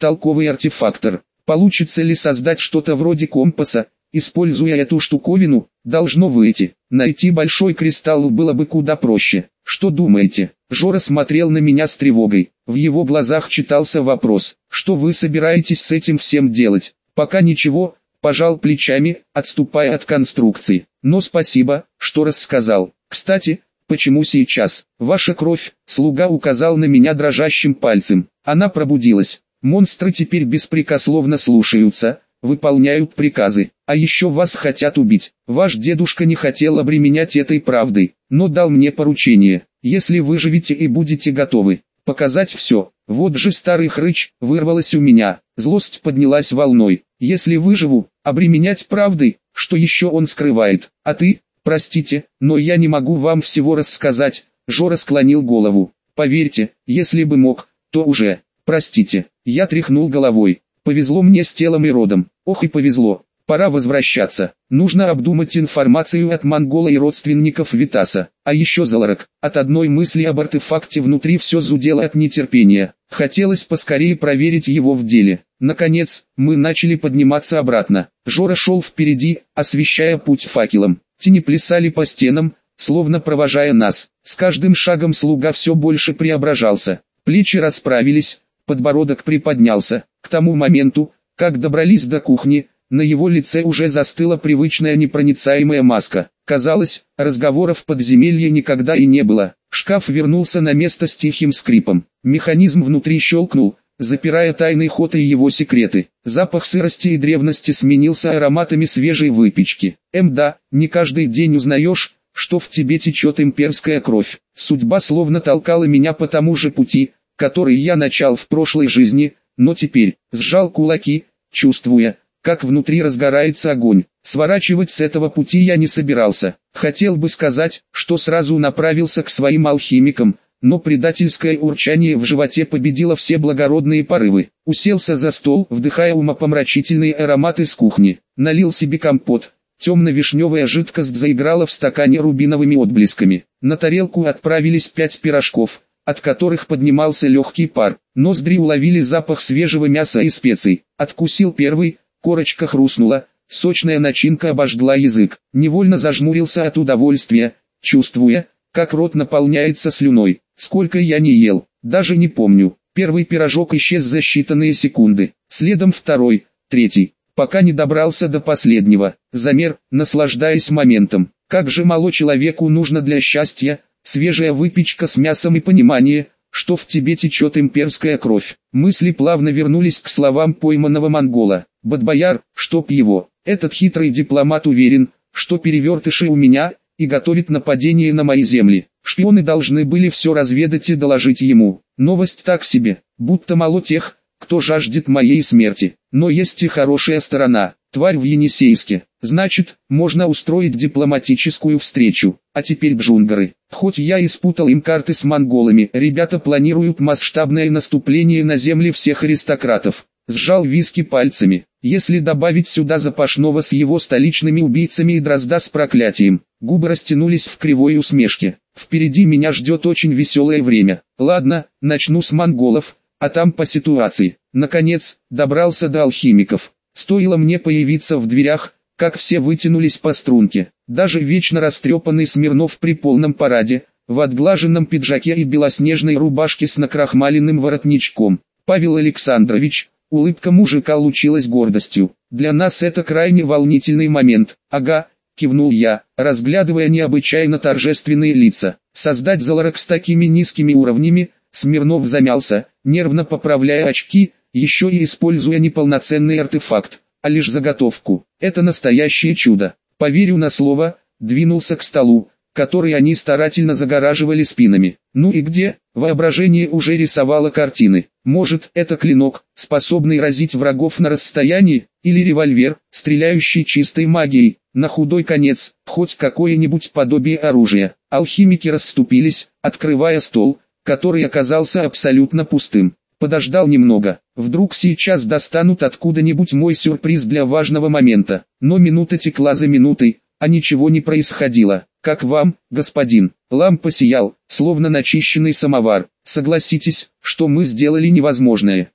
толковый артефактор. Получится ли создать что-то вроде компаса, используя эту штуковину? Должно выйти. Найти большой кристалл было бы куда проще. Что думаете? Жора смотрел на меня с тревогой. В его глазах читался вопрос. Что вы собираетесь с этим всем делать? Пока ничего, пожал плечами, отступая от конструкции. Но спасибо, что рассказал. Кстати, почему сейчас? Ваша кровь, слуга указал на меня дрожащим пальцем. Она пробудилась. Монстры теперь беспрекословно слушаются, выполняют приказы, а еще вас хотят убить. Ваш дедушка не хотел обременять этой правдой, но дал мне поручение, если выживете и будете готовы, показать все. Вот же старый хрыч, вырвалось у меня, злость поднялась волной. Если выживу, обременять правдой, что еще он скрывает, а ты, простите, но я не могу вам всего рассказать. Жора склонил голову. Поверьте, если бы мог, то уже, простите, я тряхнул головой. Повезло мне с телом и родом. Ох и повезло. Пора возвращаться. Нужно обдумать информацию от Монгола и родственников Витаса. А еще Заларак. От одной мысли об артефакте внутри все зудело от нетерпения. Хотелось поскорее проверить его в деле. Наконец, мы начали подниматься обратно. Жора шел впереди, освещая путь факелом. Тени плясали по стенам, словно провожая нас. С каждым шагом слуга все больше преображался. Плечи расправились, подбородок приподнялся. К тому моменту, как добрались до кухни, на его лице уже застыла привычная непроницаемая маска. Казалось, разговоров в подземелье никогда и не было. Шкаф вернулся на место с тихим скрипом. Механизм внутри щелкнул, запирая тайный ход и его секреты. Запах сырости и древности сменился ароматами свежей выпечки. Эм да, не каждый день узнаешь, что в тебе течет имперская кровь. Судьба словно толкала меня по тому же пути, который я начал в прошлой жизни, но теперь, сжал кулаки, чувствуя, как внутри разгорается огонь. Сворачивать с этого пути я не собирался. Хотел бы сказать, что сразу направился к своим алхимикам, но предательское урчание в животе победило все благородные порывы. Уселся за стол, вдыхая умопомрачительные ароматы с кухни. Налил себе компот. Темно-вишневая жидкость заиграла в стакане рубиновыми отблесками. На тарелку отправились пять пирожков, от которых поднимался легкий пар. Ноздри уловили запах свежего мяса и специй. Откусил первый, корочка хрустнула, сочная начинка обожгла язык. Невольно зажмурился от удовольствия, чувствуя, как рот наполняется слюной. Сколько я не ел, даже не помню. Первый пирожок исчез за считанные секунды. Следом второй, третий, пока не добрался до последнего. Замер, наслаждаясь моментом. Как же мало человеку нужно для счастья. Свежая выпечка с мясом и понимание, что в тебе течет имперская кровь. Мысли плавно вернулись к словам пойманного монгола. Бадбояр, чтоб его. Этот хитрый дипломат уверен, что перевертыши у меня, и готовит нападение на мои земли. Шпионы должны были все разведать и доложить ему. Новость так себе, будто мало тех, кто жаждет моей смерти. Но есть и хорошая сторона. Тварь в Енисейске. Значит, можно устроить дипломатическую встречу. А теперь джунгары. Хоть я и спутал им карты с монголами, ребята планируют масштабное наступление на земли всех аристократов. Сжал виски пальцами. Если добавить сюда Запашного с его столичными убийцами и Дрозда с проклятием, губы растянулись в кривой усмешке. Впереди меня ждет очень веселое время. Ладно, начну с монголов, а там по ситуации. Наконец, добрался до алхимиков. Стоило мне появиться в дверях, как все вытянулись по струнке. Даже вечно растрепанный Смирнов при полном параде, в отглаженном пиджаке и белоснежной рубашке с накрахмаленным воротничком. Павел Александрович, улыбка мужика лучилась гордостью. Для нас это крайне волнительный момент. Ага, кивнул я, разглядывая необычайно торжественные лица. Создать Заларак с такими низкими уровнями, Смирнов замялся, нервно поправляя очки, еще и используя не полноценный артефакт, а лишь заготовку. Это настоящее чудо. Поверю на слово, двинулся к столу, который они старательно загораживали спинами. Ну и где? Воображение уже рисовало картины. Может, это клинок, способный разить врагов на расстоянии, или револьвер, стреляющий чистой магией. На худой конец, хоть какое-нибудь подобие оружия. Алхимики расступились, открывая стол, который оказался абсолютно пустым. Подождал немного, вдруг сейчас достанут откуда-нибудь мой сюрприз для важного момента. Но минута текла за минутой, а ничего не происходило. Как вам, господин? Лампа сиял, словно начищенный самовар. Согласитесь, что мы сделали невозможное.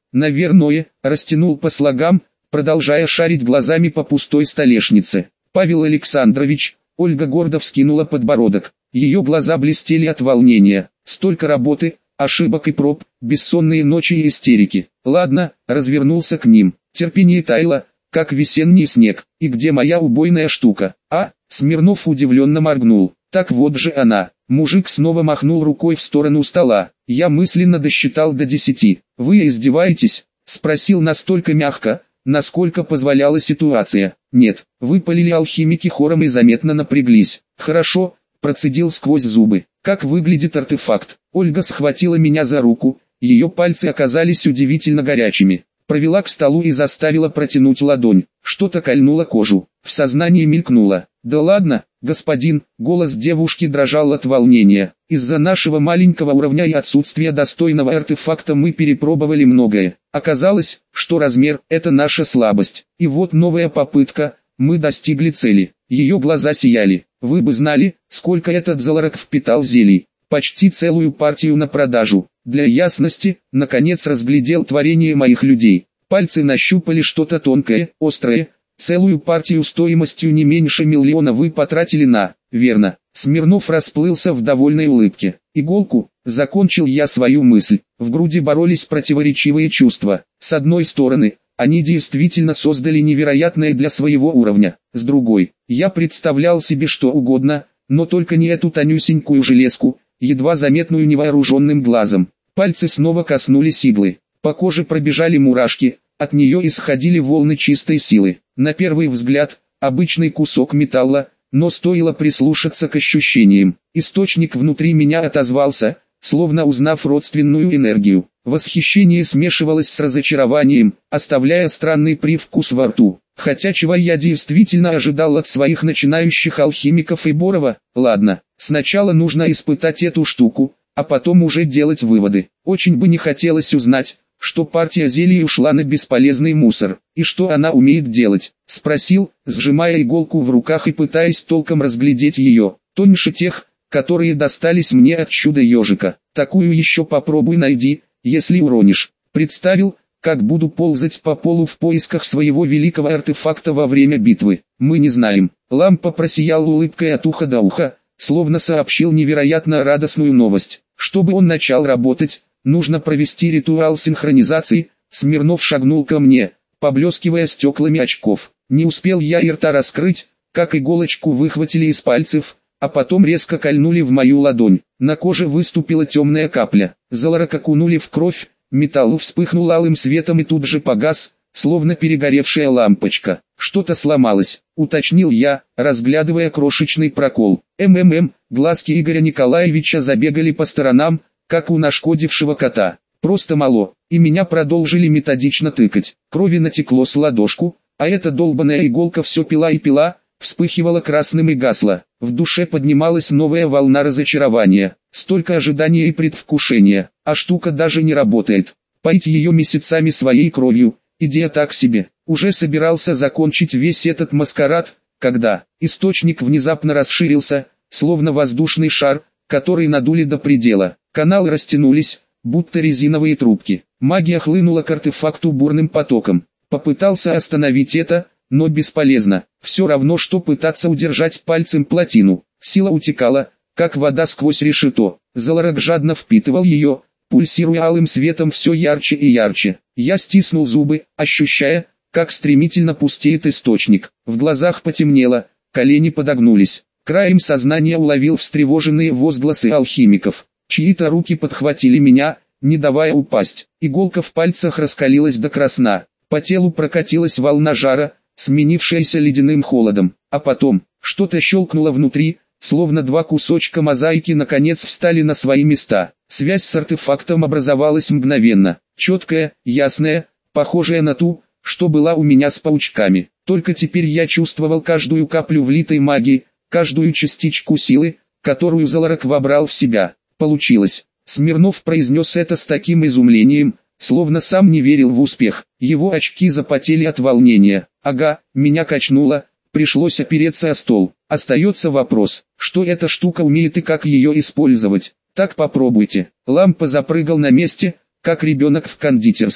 наверное, растянул по слогам, продолжая шарить глазами по пустой столешнице. Павел Александрович, Ольга гордо вскинула подбородок. Ее глаза блестели от волнения. Столько работы, ошибок и проб, бессонные ночи и истерики. Ладно, развернулся к ним. Терпение таяло, как весенний снег. И где моя убойная штука? А? Смирнов удивленно моргнул. Так вот же она. Мужик снова махнул рукой в сторону стола. Я мысленно досчитал до десяти. Вы издеваетесь? Спросил настолько мягко, насколько позволяла ситуация. Нет, выпалили алхимики хором и заметно напряглись. Хорошо, процедил сквозь зубы. Как выглядит артефакт? Ольга схватила меня за руку, ее пальцы оказались удивительно горячими. Провела к столу и заставила протянуть ладонь. Что-то кольнуло кожу. В сознании мелькнуло. Да ладно, господин, голос девушки дрожал от волнения. Из-за нашего маленького уровня и отсутствия достойного артефакта мы перепробовали многое. Оказалось, что размер – это наша слабость. И вот новая попытка, мы достигли цели. Ее глаза сияли. Вы бы знали, сколько этот Заларак впитал зелий. Почти целую партию на продажу. Для ясности, наконец разглядел творение моих людей. Пальцы нащупали что-то тонкое, острое. Целую партию стоимостью не меньше миллиона вы потратили на... Верно. Смирнов расплылся в довольной улыбке. Иголку, закончил я свою мысль. В груди боролись противоречивые чувства. С одной стороны, они действительно создали невероятное для своего уровня. С другой, я представлял себе что угодно, но только не эту тонюсенькую железку, едва заметную невооруженным глазом. Пальцы снова коснулись иглы. По коже пробежали мурашки, от нее исходили волны чистой силы. На первый взгляд, обычный кусок металла, но стоило прислушаться к ощущениям. Источник внутри меня отозвался, словно узнав родственную энергию. Восхищение смешивалось с разочарованием, оставляя странный привкус во рту. Хотя чего я действительно ожидал от своих начинающих алхимиков и Борова? Ладно, сначала нужно испытать эту штуку, а потом уже делать выводы. Очень бы не хотелось узнать, что партия зелий ушла на бесполезный мусор, и что она умеет делать. Спросил, сжимая иголку в руках и пытаясь толком разглядеть ее, тоньше тех, которые достались мне от чуда-ежика. Такую еще попробуй найди, если уронишь. Представил, как буду ползать по полу в поисках своего великого артефакта во время битвы. Мы не знаем. Лампа просиял улыбкой от уха до уха, словно сообщил невероятно радостную новость. Чтобы он начал работать, нужно провести ритуал синхронизации. Смирнов шагнул ко мне, поблескивая стеклами очков. Не успел я и рта раскрыть, как иголочку выхватили из пальцев, а потом резко кольнули в мою ладонь. На коже выступила темная капля. Заларак окунули в кровь, металл вспыхнул алым светом и тут же погас, словно перегоревшая лампочка. Что-то сломалось, уточнил я, разглядывая крошечный прокол. МММ, глазки Игоря Николаевича забегали по сторонам, как у нашкодившего кота. Просто мало, и меня продолжили методично тыкать. Крови натекло с ладошку, а эта долбаная иголка все пила и пила, вспыхивала красным и гасла. В душе поднималась новая волна разочарования. Столько ожидания и предвкушения, а штука даже не работает. Поить ее месяцами своей кровью, идея так себе. Уже собирался закончить весь этот маскарад, когда источник внезапно расширился, словно воздушный шар, который надули до предела. Каналы растянулись, будто резиновые трубки. Магия хлынула к артефакту бурным потоком. Попытался остановить это, но бесполезно. Все равно, что пытаться удержать пальцем плотину. Сила утекала, как вода сквозь решето. Заларак жадно впитывал ее, пульсируя алым светом все ярче и ярче. Я стиснул зубы, ощущая, как стремительно пустеет источник. В глазах потемнело, колени подогнулись. Краем сознания уловил встревоженные возгласы алхимиков. Чьи-то руки подхватили меня, не давая упасть. Иголка в пальцах раскалилась до красна. По телу прокатилась волна жара, сменившаяся ледяным холодом. А потом, что-то щелкнуло внутри, словно два кусочка мозаики наконец встали на свои места. Связь с артефактом образовалась мгновенно. Четкая, ясная, похожая на ту, что была у меня с паучками. Только теперь я чувствовал каждую каплю влитой магии, каждую частичку силы, которую Заларак вобрал в себя. Получилось. Смирнов произнес это с таким изумлением, словно сам не верил в успех. Его очки запотели от волнения. Ага, меня качнуло, пришлось опереться о стол. Остается вопрос, что эта штука умеет и как ее использовать. Так попробуйте. Лампа запрыгал на месте, как ребенок в кондитерской.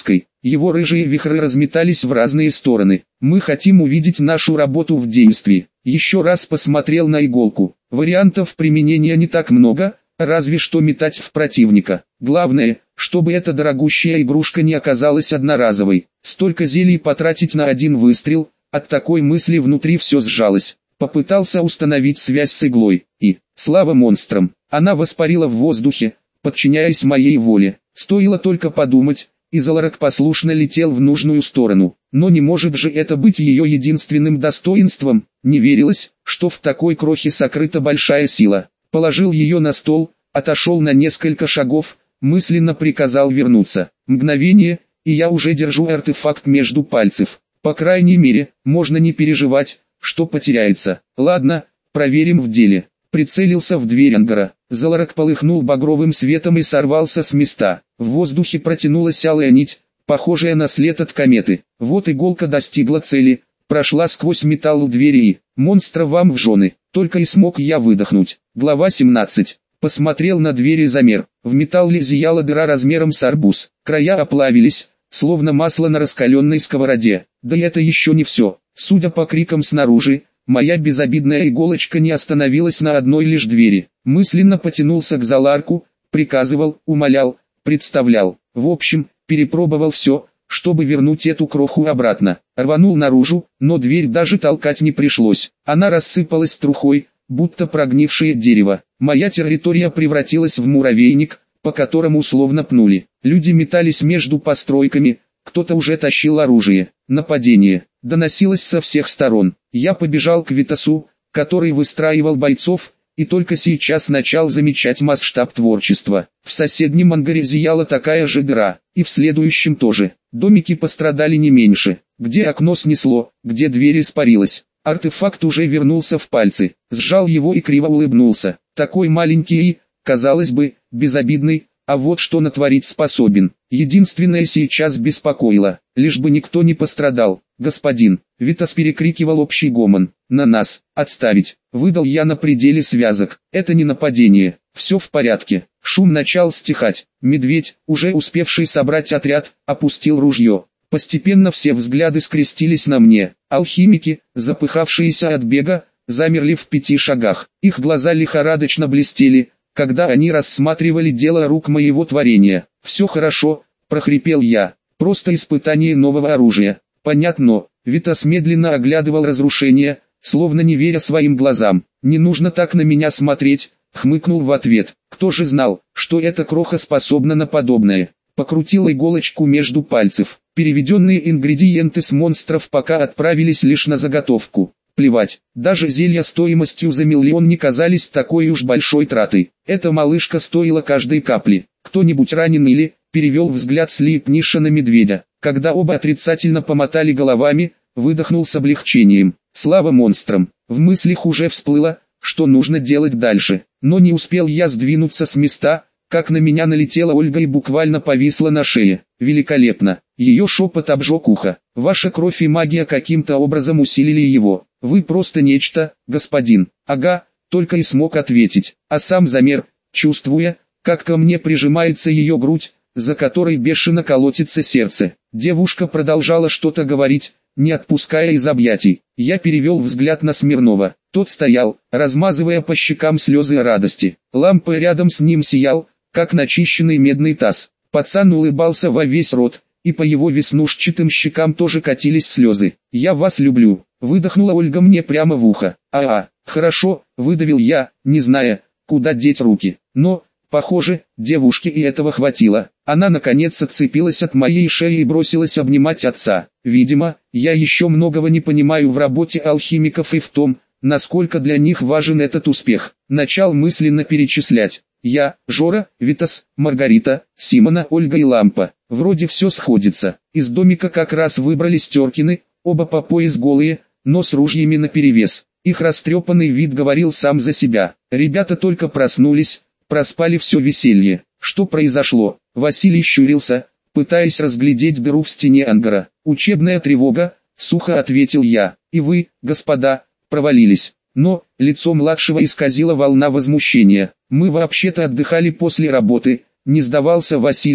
его рыжие вихры разметались в разные стороны. Мы хотим увидеть нашу работу в действии. Еще раз посмотрел на иголку. Вариантов применения не так много, разве что метать в противника. Главное, чтобы эта дорогущая игрушка не оказалась одноразовой. Столько зелий потратить на один выстрел, от такой мысли внутри все сжалось. Попытался установить связь с иглой, и, слава монстрам, она воспарила в воздухе, подчиняясь моей воле. Стоило только подумать, и Заларак послушно летел в нужную сторону. Но не может же это быть ее единственным достоинством. Не верилось, что в такой крохе сокрыта большая сила. Положил ее на стол, отошел на несколько шагов, мысленно приказал вернуться. Мгновение, и я уже держу артефакт между пальцев. По крайней мере, можно не переживать, что потеряется. Ладно, проверим в деле. Прицелился в дверь ангара. Заларак полыхнул багровым светом и сорвался с места. В воздухе протянулась алая нить, похожая на след от кометы. Вот иголка достигла цели, прошла сквозь металл у двери и... «Монстра вам в жены», только и смог я выдохнуть. Глава семнадцать. Посмотрел на дверь и замер. В металле зияла дыра размером с арбуз. Края оплавились, словно масло на раскаленной сковороде. Да и это еще не все. Судя по крикам снаружи, моя безобидная иголочка не остановилась на одной лишь двери. Мысленно потянулся к Заларку, приказывал, умолял, представлял. В общем, перепробовал все, чтобы вернуть эту кроху обратно. Рванул наружу, но дверь даже толкать не пришлось. Она рассыпалась трухой, будто прогнившее дерево. Моя территория превратилась в муравейник, по которому условно пнули. Люди метались между постройками, кто-то уже тащил оружие. Нападение доносилось со всех сторон. Я побежал к Витасу, который выстраивал бойцов, и только сейчас начал замечать масштаб творчества. В соседнем ангаре зияла такая же дыра, и в следующем тоже. Домики пострадали не меньше. Где окно снесло, где дверь испарилась. Артефакт уже вернулся в пальцы. Сжал его и криво улыбнулся. Такой маленький и, казалось бы, безобидный, а вот что натворить способен. Единственное сейчас беспокоило, лишь бы никто не пострадал. «Господин!» Витас перекрикивал общий гомон. «На нас! Отставить!» Выдал я на пределе связок. «Это не нападение. Все в порядке». Шум начал стихать. Медведь, уже успевший собрать отряд, опустил ружье. Постепенно все взгляды скрестились на мне. Алхимики, запыхавшиеся от бега, замерли в пяти шагах. Их глаза лихорадочно блестели, когда они рассматривали дело рук моего творения. «Все хорошо», – прохрипел я. «Просто испытание нового оружия». «Понятно». Витас медленно оглядывал разрушение, словно не веря своим глазам. «Не нужно так на меня смотреть», – хмыкнул в ответ. «Кто же знал, что эта кроха способна на подобное?» Покрутил иголочку между пальцев. Переведенные ингредиенты с монстров пока отправились лишь на заготовку. Плевать, даже зелья стоимостью за миллион не казались такой уж большой тратой. Эта малышка стоила каждой капли. Кто-нибудь ранен или... Перевел взгляд с Лейбниша на медведя. Когда оба отрицательно помотали головами, выдохнул с облегчением. Слава монстрам. В мыслях уже всплыло, что нужно делать дальше. Но не успел я сдвинуться с места, как на меня налетела Ольга и буквально повисла на шее. Великолепно. Ее шепот обжег ухо. Ваша кровь и магия каким-то образом усилили его. Вы просто нечто, господин. Ага, только и смог ответить. А сам замер, чувствуя, как ко мне прижимается ее грудь, за которой бешено колотится сердце. Девушка продолжала что-то говорить, не отпуская из объятий. Я перевел взгляд на Смирнова. Тот стоял, размазывая по щекам слезы радости. Лампа рядом с ним сиял, как начищенный медный таз. Пацан улыбался во весь рот, и по его веснушчатым щекам тоже катились слезы. «Я вас люблю», — выдохнула Ольга мне прямо в ухо. «А-а, хорошо», — выдавил я, не зная, куда деть руки. Но... Похоже, девушке и этого хватило. Она наконец отцепилась от моей шеи и бросилась обнимать отца. Видимо, я еще многого не понимаю в работе алхимиков и в том, насколько для них важен этот успех. Начал мысленно перечислять. Я, Жора, Витас, Маргарита, Симона, Ольга и Лампа. Вроде все сходится. Из домика как раз выбрались Теркины, оба по пояс голые, но с ружьями наперевес. Их растрепанный вид говорил сам за себя. Ребята только проснулись, проспали все веселье. Что произошло? Василий щурился, пытаясь разглядеть дыру в стене ангара. Учебная тревога, сухо ответил я. И вы, господа, провалились. Но, лицо младшего исказила волна возмущения. Мы вообще-то отдыхали после работы, не сдавался Василий,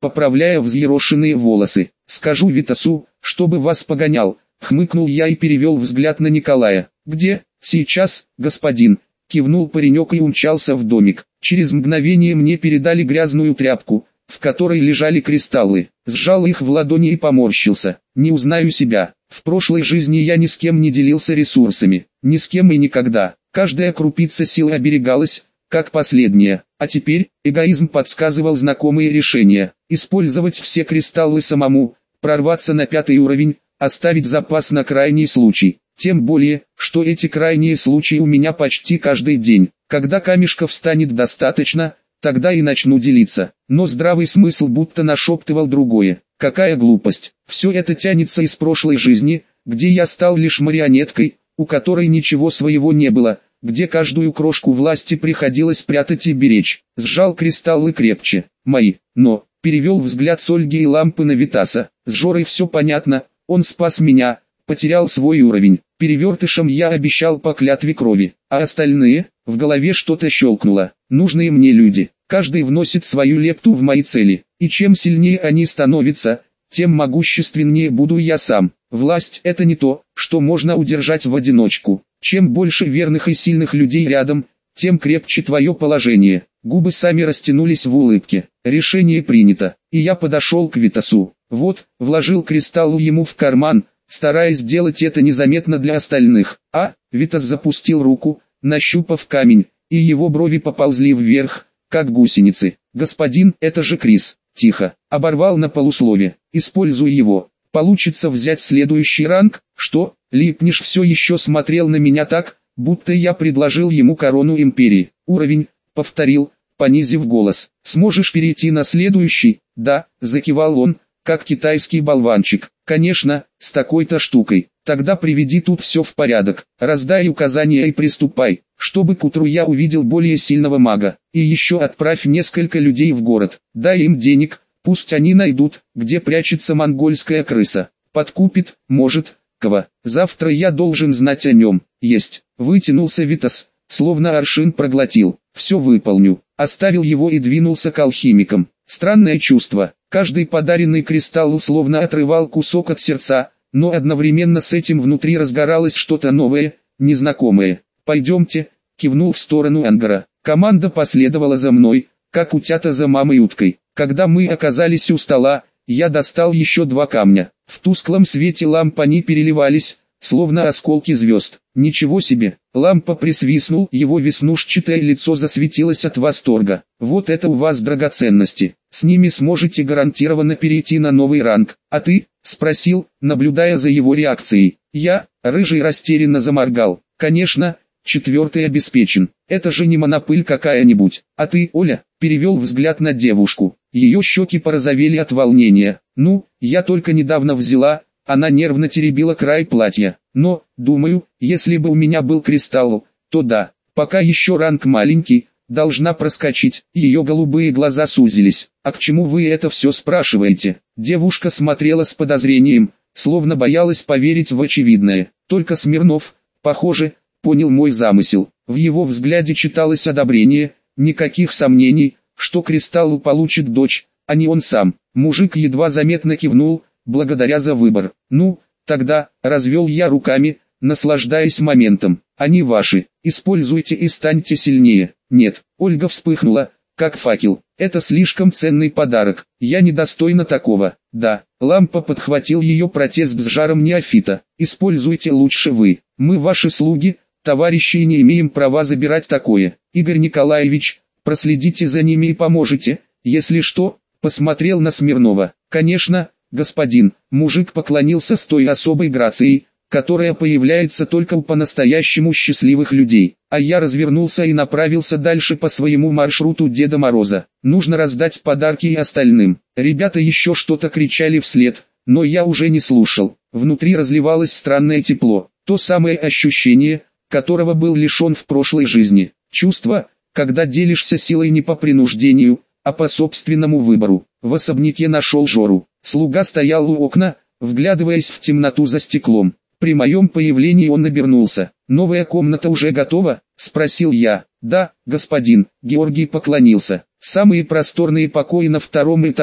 поправляя взъерошенные волосы. «Скажу Витасу, чтобы вас погонял», — хмыкнул я и перевел взгляд на Николая. «Где?» «Сейчас, господин», — кивнул паренек и умчался в домик. Через мгновение мне передали грязную тряпку, в которой лежали кристаллы. Сжал их в ладони и поморщился. Не узнаю себя. В прошлой жизни я ни с кем не делился ресурсами. Ни с кем и никогда. Каждая крупица силы оберегалась, как последняя. А теперь, эгоизм подсказывал знакомые решения. Использовать все кристаллы самому, прорваться на пятый уровень, оставить запас на крайний случай. Тем более, что эти крайние случаи у меня почти каждый день. Когда камешков станет достаточно, тогда и начну делиться. Но здравый смысл будто нашептывал другое. Какая глупость. Все это тянется из прошлой жизни, где я стал лишь марионеткой, у которой ничего своего не было, где каждую крошку власти приходилось прятать и беречь. Сжал кристаллы крепче. Мои. Но, перевел взгляд с Ольги и лампы на Витаса. С Жорой все понятно, он спас меня, потерял свой уровень. Перевертышем я обещал по клятве крови. А остальные? В голове что-то щелкнуло. Нужные мне люди. Каждый вносит свою лепту в мои цели. И чем сильнее они становятся, тем могущественнее буду я сам. Власть – это не то, что можно удержать в одиночку. Чем больше верных и сильных людей рядом, тем крепче твое положение. Губы сами растянулись в улыбке. Решение принято. И я подошел к Витасу. Вот, вложил кристалл ему в карман, стараясь сделать это незаметно для остальных. А, Витас запустил руку, нащупав камень, и его брови поползли вверх, как гусеницы. «Господин, это же Крис!» Тихо, оборвал на полуслове. «Используй его. Получится взять следующий ранг?» «Что?» Липниш все еще смотрел на меня так, будто я предложил ему корону империи. «Уровень», повторил, понизив голос. «Сможешь перейти на следующий?» «Да», закивал он, как китайский болванчик. «Конечно, с такой-то штукой. Тогда приведи тут все в порядок, раздай указания и приступай, чтобы к утру я увидел более сильного мага. И еще отправь несколько людей в город, дай им денег, пусть они найдут, где прячется монгольская крыса. Подкупит, может, кого. Завтра я должен знать о нем. Есть». Вытянулся Витас, словно аршин проглотил. «Все выполню». Оставил его и двинулся к алхимикам. Странное чувство. Каждый подаренный кристалл словно отрывал кусок от сердца, но одновременно с этим внутри разгоралось что-то новое, незнакомое. «Пойдемте», кивнул в сторону ангара. Команда последовала за мной, как утята за мамой-уткой. Когда мы оказались у стола, я достал еще два камня. В тусклом свете ламп они переливались, словно осколки звезд. «Ничего себе!» Лампа присвистнул, его веснушчатое лицо засветилось от восторга. «Вот это у вас драгоценности. С ними сможете гарантированно перейти на новый ранг. А ты?» — спросил, наблюдая за его реакцией. Я, рыжий, растерянно заморгал. «Конечно, четвертый обеспечен. Это же не монопыль какая-нибудь. А ты, Оля?» — перевел взгляд на девушку. Ее щеки порозовели от волнения. «Ну, я только недавно взяла». Она нервно теребила край платья. «Но, думаю, если бы у меня был кристалл, то да. Пока еще ранг маленький, должна проскочить». Ее голубые глаза сузились. «А к чему вы это все спрашиваете?» Девушка смотрела с подозрением, словно боялась поверить в очевидное. Только Смирнов, похоже, понял мой замысел. В его взгляде читалось одобрение, никаких сомнений, что кристалл получит дочь, а не он сам. Мужик едва заметно кивнул, благодаря за выбор. «Ну, тогда», — развел я руками, наслаждаясь моментом. «Они ваши, используйте и станьте сильнее». «Нет», — Ольга вспыхнула, как факел. «Это слишком ценный подарок, я недостойна такого». «Да», — лампа подхватил ее протест с жаром неофита. «Используйте лучше вы. Мы ваши слуги, товарищи, и не имеем права забирать такое. Игорь Николаевич, проследите за ними и поможете, если что», — посмотрел на Смирнова. «Конечно, господин», — мужик поклонился с той особой грацией, которая появляется только у по-настоящему счастливых людей. А я развернулся и направился дальше по своему маршруту Деда Мороза. Нужно раздать подарки и остальным. Ребята еще что-то кричали вслед, но я уже не слушал. Внутри разливалось странное тепло, то самое ощущение, которого был лишен в прошлой жизни. Чувство, когда делишься силой не по принуждению, а по собственному выбору. В особняке нашел Жору. Слуга стоял у окна, вглядываясь в темноту за стеклом. При моем появлении он обернулся. «Новая комната уже готова?» — спросил я. «Да, господин», — Георгий поклонился. «Самые просторные покои на втором этаже,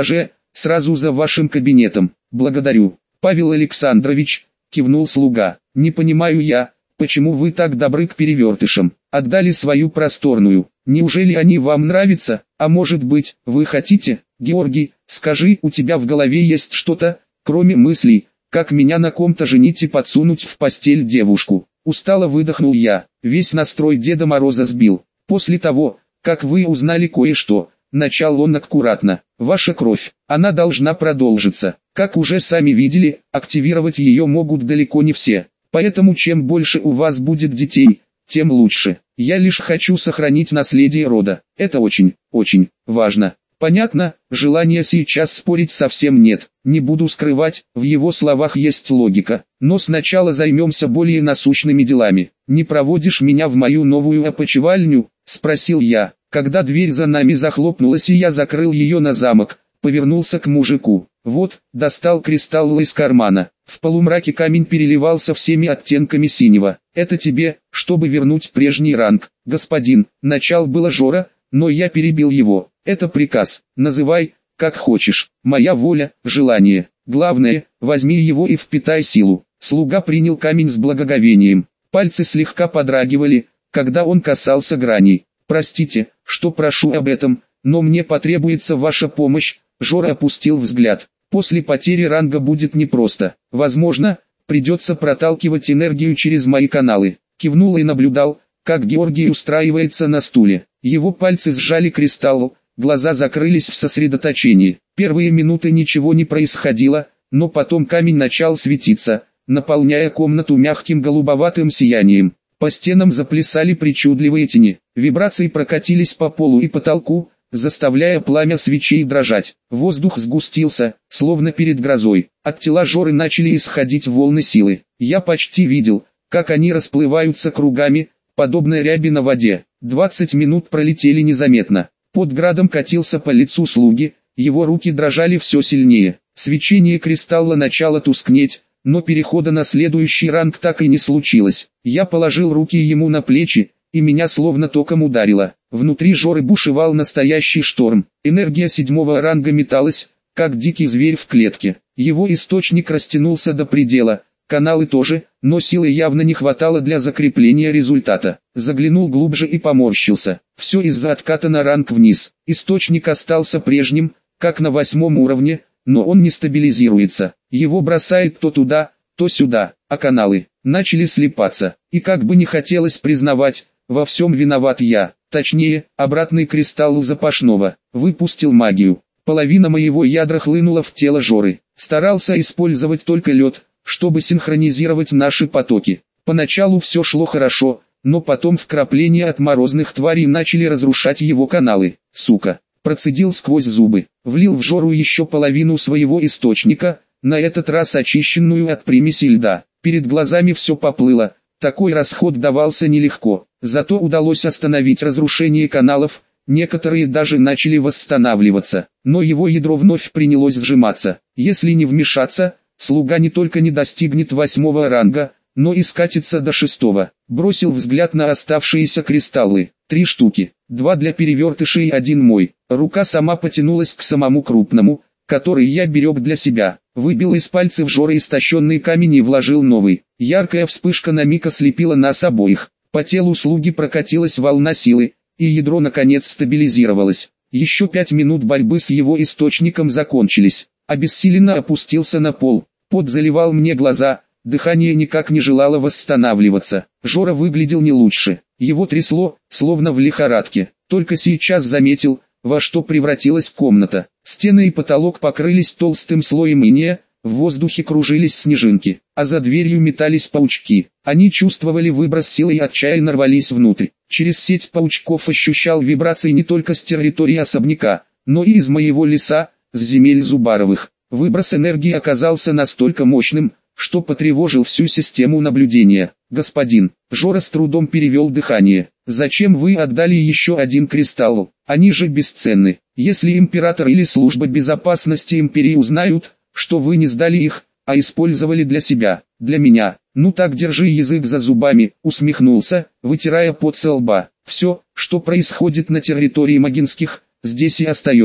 сразу за вашим кабинетом. Благодарю, Павел Александрович, кивнул слуга. Не понимаю я, почему вы так добры к перевертышам, отдали свою просторную. Неужели они вам нравятся, а может быть, вы хотите? Георгий, скажи, у тебя в голове есть что-то, кроме мыслей, как меня на ком-то женить и подсунуть в постель девушку? Устало выдохнул я, весь настрой Деда Мороза сбил. После того, как вы узнали кое-что, начал он аккуратно. Ваша кровь, она должна продолжиться. Как уже сами видели, активировать ее могут далеко не все. Поэтому чем больше у вас будет детей, тем лучше. Я лишь хочу сохранить наследие рода. Это очень, очень важно. Понятно, желания сейчас спорить совсем нет. Не буду скрывать, в его словах есть логика. Но сначала займемся более насущными делами. Не проводишь меня в мою новую опочивальню? Спросил я, когда дверь за нами захлопнулась и я закрыл ее на замок. Повернулся к мужику. Вот, достал кристалл из кармана. В полумраке камень переливался всеми оттенками синего. Это тебе, чтобы вернуть прежний ранг. Господин, начал было Жора, но я перебил его. Это приказ, называй, как хочешь. Моя воля, желание. Главное, возьми его и впитай силу. Слуга принял камень с благоговением. Пальцы слегка подрагивали, когда он касался граней. Простите, что прошу об этом, но мне потребуется ваша помощь. Жора опустил взгляд. После потери ранга будет непросто. Возможно, придется проталкивать энергию через мои каналы. Кивнул и наблюдал, как Георгий устраивается на стуле. Его пальцы сжали кристалл, глаза закрылись в сосредоточении. Первые минуты ничего не происходило, но потом камень начал светиться, наполняя комнату мягким голубоватым сиянием. По стенам заплясали причудливые тени. Вибрации прокатились по полу и потолку, заставляя пламя свечей дрожать. Воздух сгустился, словно перед грозой. От тела Жоры начали исходить волны силы. Я почти видел, как они расплываются кругами, подобно ряби на воде. Двадцать минут пролетели незаметно. Под градом катился по лицу слуги, его руки дрожали все сильнее. Свечение кристалла начало тускнеть, но перехода на следующий ранг так и не случилось. Я положил руки ему на плечи, и меня словно током ударило. Внутри Жоры бушевал настоящий шторм. Энергия седьмого ранга металась, как дикий зверь в клетке. Его источник растянулся до предела, каналы тоже, но силы явно не хватало для закрепления результата. Заглянул глубже и поморщился. Все из-за отката на ранг вниз. Источник остался прежним, как на восьмом уровне, но он не стабилизируется. Его бросает то туда, то сюда, а каналы начали слипаться. И как бы не хотелось признавать, во всем виноват я. Точнее, обратный кристалл у запашного. Выпустил магию. Половина моего ядра хлынула в тело Жоры. Старался использовать только лед, чтобы синхронизировать наши потоки. Поначалу все шло хорошо, но потом вкрапления от морозных тварей начали разрушать его каналы. Сука. Процедил сквозь зубы. Влил в Жору еще половину своего источника, на этот раз очищенную от примеси льда. Перед глазами все поплыло. Такой расход давался нелегко. Зато удалось остановить разрушение каналов, некоторые даже начали восстанавливаться. Но его ядро вновь принялось сжиматься. Если не вмешаться, слуга не только не достигнет восьмого ранга, но и скатится до шестого. Бросил взгляд на оставшиеся кристаллы. Три штуки. Два для перевертышей и один мой. Рука сама потянулась к самому крупному, который я берег для себя. Выбил из пальцев Жоры истощенный камень и вложил новый. Яркая вспышка на миг ослепила нас обоих. По телу слуги прокатилась волна силы, и ядро наконец стабилизировалось. Еще пять минут борьбы с его источником закончились. Обессиленно опустился на пол. Пот заливал мне глаза, дыхание никак не желало восстанавливаться. Жора выглядел не лучше. Его трясло, словно в лихорадке. Только сейчас заметил, во что превратилась комната. Стены и потолок покрылись толстым слоем инея, в воздухе кружились снежинки, а за дверью метались паучки. Они чувствовали выброс силы и отчаянно рвались внутрь. Через сеть паучков ощущал вибрации не только с территории особняка, но и из моего леса, с земель Зубаровых. Выброс энергии оказался настолько мощным, что потревожил всю систему наблюдения. «Господин», Жора с трудом перевел дыхание, «зачем вы отдали еще один кристалл? Они же бесценны. Если император или служба безопасности империи узнают, что вы не сдали их, а использовали для себя, для меня, ну так держи язык за зубами», усмехнулся, вытирая пот со лба. «Все, что происходит на территории Магинских, здесь и остается.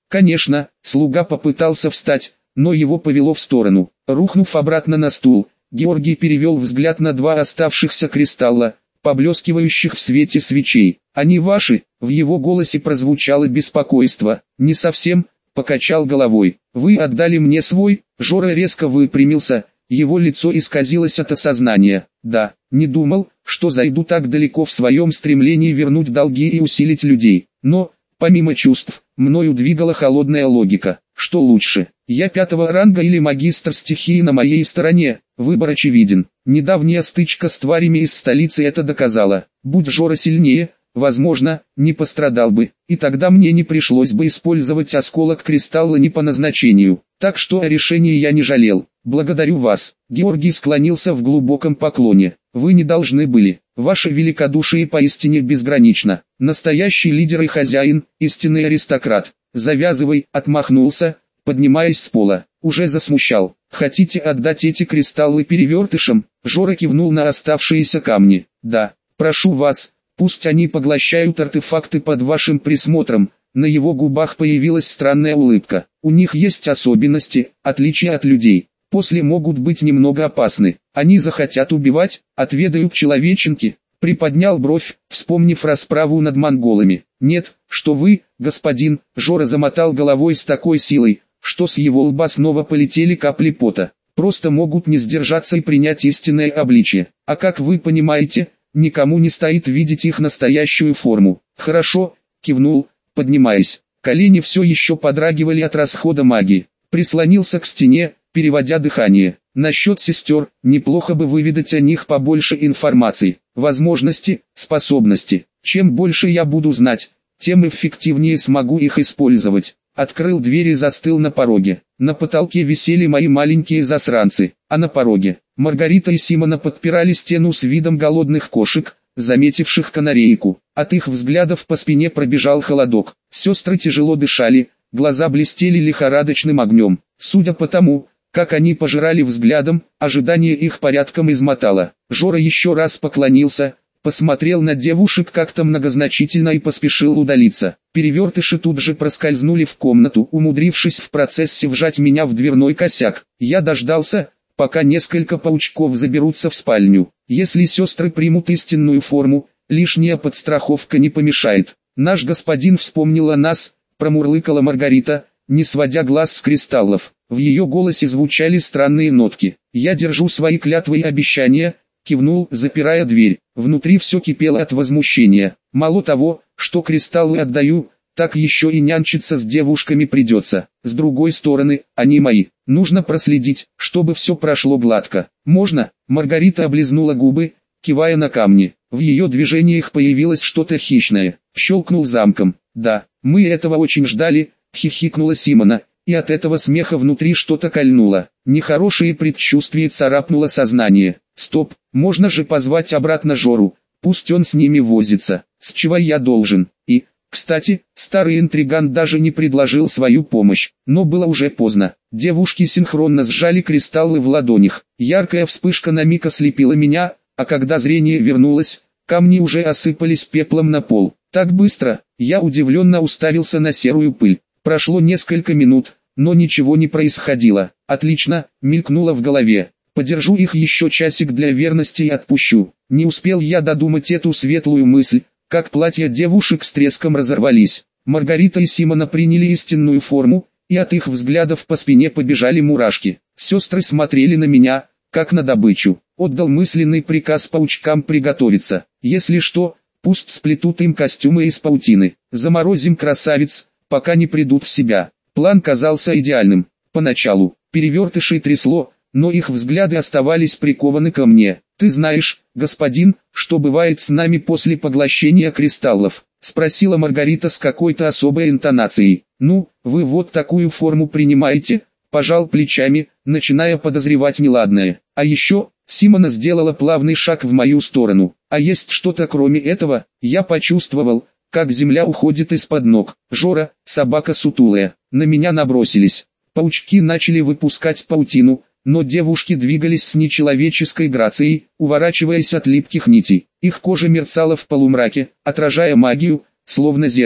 Конечно, слуга попытался встать, но его повело в сторону. Рухнув обратно на стул, Георгий перевел взгляд на два оставшихся кристалла, поблескивающих в свете свечей. «Они ваши?» В его голосе прозвучало беспокойство. «Не совсем», — покачал головой. «Вы отдали мне свой?» Жора резко выпрямился, его лицо исказилось от осознания. «Да, не думал, что зайду так далеко в своем стремлении вернуть долги и усилить людей. Но, помимо чувств, мною двигала холодная логика. Что лучше, я пятого ранга или магистр стихии на моей стороне? Выбор очевиден. Недавняя стычка с тварями из столицы это доказала. Будь Жора сильнее, возможно, не пострадал бы, и тогда мне не пришлось бы использовать осколок кристалла не по назначению. Так что о решении я не жалел. Благодарю вас». Георгий склонился в глубоком поклоне. «Вы не должны были. Ваше великодушие поистине безгранично. Настоящий лидер и хозяин, истинный аристократ». «Завязывай», — отмахнулся, поднимаясь с пола. Уже засмущал. «Хотите отдать эти кристаллы перевертышам?» Жора кивнул на оставшиеся камни. «Да, прошу вас, пусть они поглощают артефакты под вашим присмотром». На его губах появилась странная улыбка. «У них есть особенности, отличия от людей. После могут быть немного опасны. Они захотят убивать, отведают человеченки». Приподнял бровь, вспомнив расправу над монголами. «Нет, что вы, господин», Жора замотал головой с такой силой, что с его лба снова полетели капли пота. «Просто могут не сдержаться и принять истинное обличие. А как вы понимаете, никому не стоит видеть их настоящую форму». «Хорошо», кивнул, поднимаясь. Колени все еще подрагивали от расхода магии. Прислонился к стене, переводя дыхание. «Насчет сестер, неплохо бы выведать о них побольше информации. Возможности, способности. Чем больше я буду знать, тем эффективнее смогу их использовать». Открыл дверь и застыл на пороге. На потолке висели мои маленькие засранцы, а на пороге Маргарита и Симона подпирали стену с видом голодных кошек, заметивших канарейку. От их взглядов по спине пробежал холодок. Сестры тяжело дышали, глаза блестели лихорадочным огнем. Судя по тому, как они пожирали взглядом, ожидание их порядком измотало. Жора еще раз поклонился, посмотрел на девушек как-то многозначительно и поспешил удалиться. Перевертыши тут же проскользнули в комнату, умудрившись в процессе вжать меня в дверной косяк. Я дождался, пока несколько паучков заберутся в спальню. Если сестры примут истинную форму, лишняя подстраховка не помешает. «Наш господин вспомнил о нас», — промурлыкала Маргарита, не сводя глаз с кристаллов. В ее голосе звучали странные нотки. «Я держу свои клятвы и обещания», — кивнул, запирая дверь. Внутри все кипело от возмущения. Мало того, что кристаллы отдаю, так еще и нянчиться с девушками придется. С другой стороны, они мои. Нужно проследить, чтобы все прошло гладко. «Можно?» — Маргарита облизнула губы, кивая на камни. В ее движениях появилось что-то хищное. Щелкнул замком. «Да, мы этого очень ждали», — хихикнула Симона, и от этого смеха внутри что-то кольнуло. Нехорошее предчувствие царапнуло сознание. «Стоп, можно же позвать обратно Жору, пусть он с ними возится. С чего я должен?» И, кстати, старый интриган даже не предложил свою помощь, но было уже поздно. Девушки синхронно сжали кристаллы в ладонях. Яркая вспышка на миг ослепила меня, а когда зрение вернулось, камни уже осыпались пеплом на пол. Так быстро, я удивленно уставился на серую пыль. Прошло несколько минут, но ничего не происходило. «Отлично», мелькнуло в голове. «Подержу их еще часик для верности и отпущу». Не успел я додумать эту светлую мысль, как платья девушек с треском разорвались. Маргарита и Симона приняли истинную форму, и от их взглядов по спине побежали мурашки. Сестры смотрели на меня, как на добычу. Отдал мысленный приказ паучкам приготовиться. Если что, пусть сплетут им костюмы из паутины. Заморозим красавиц, пока не придут в себя. План казался идеальным. Поначалу перевертышей трясло, но их взгляды оставались прикованы ко мне. «Ты знаешь, господин, что бывает с нами после поглощения кристаллов?» — спросила Маргарита с какой-то особой интонацией. «Ну, вы вот такую форму принимаете?» — пожал плечами, начиная подозревать неладное. «А еще...» — Симона сделала плавный шаг в мою сторону. «А есть что-то кроме этого?» Я почувствовал, как земля уходит из-под ног. Жора, собака сутулая, на меня набросились. Паучки начали выпускать паутину, но девушки двигались с нечеловеческой грацией, уворачиваясь от липких нитей. Их кожа мерцала в полумраке, отражая магию, словно зеркало.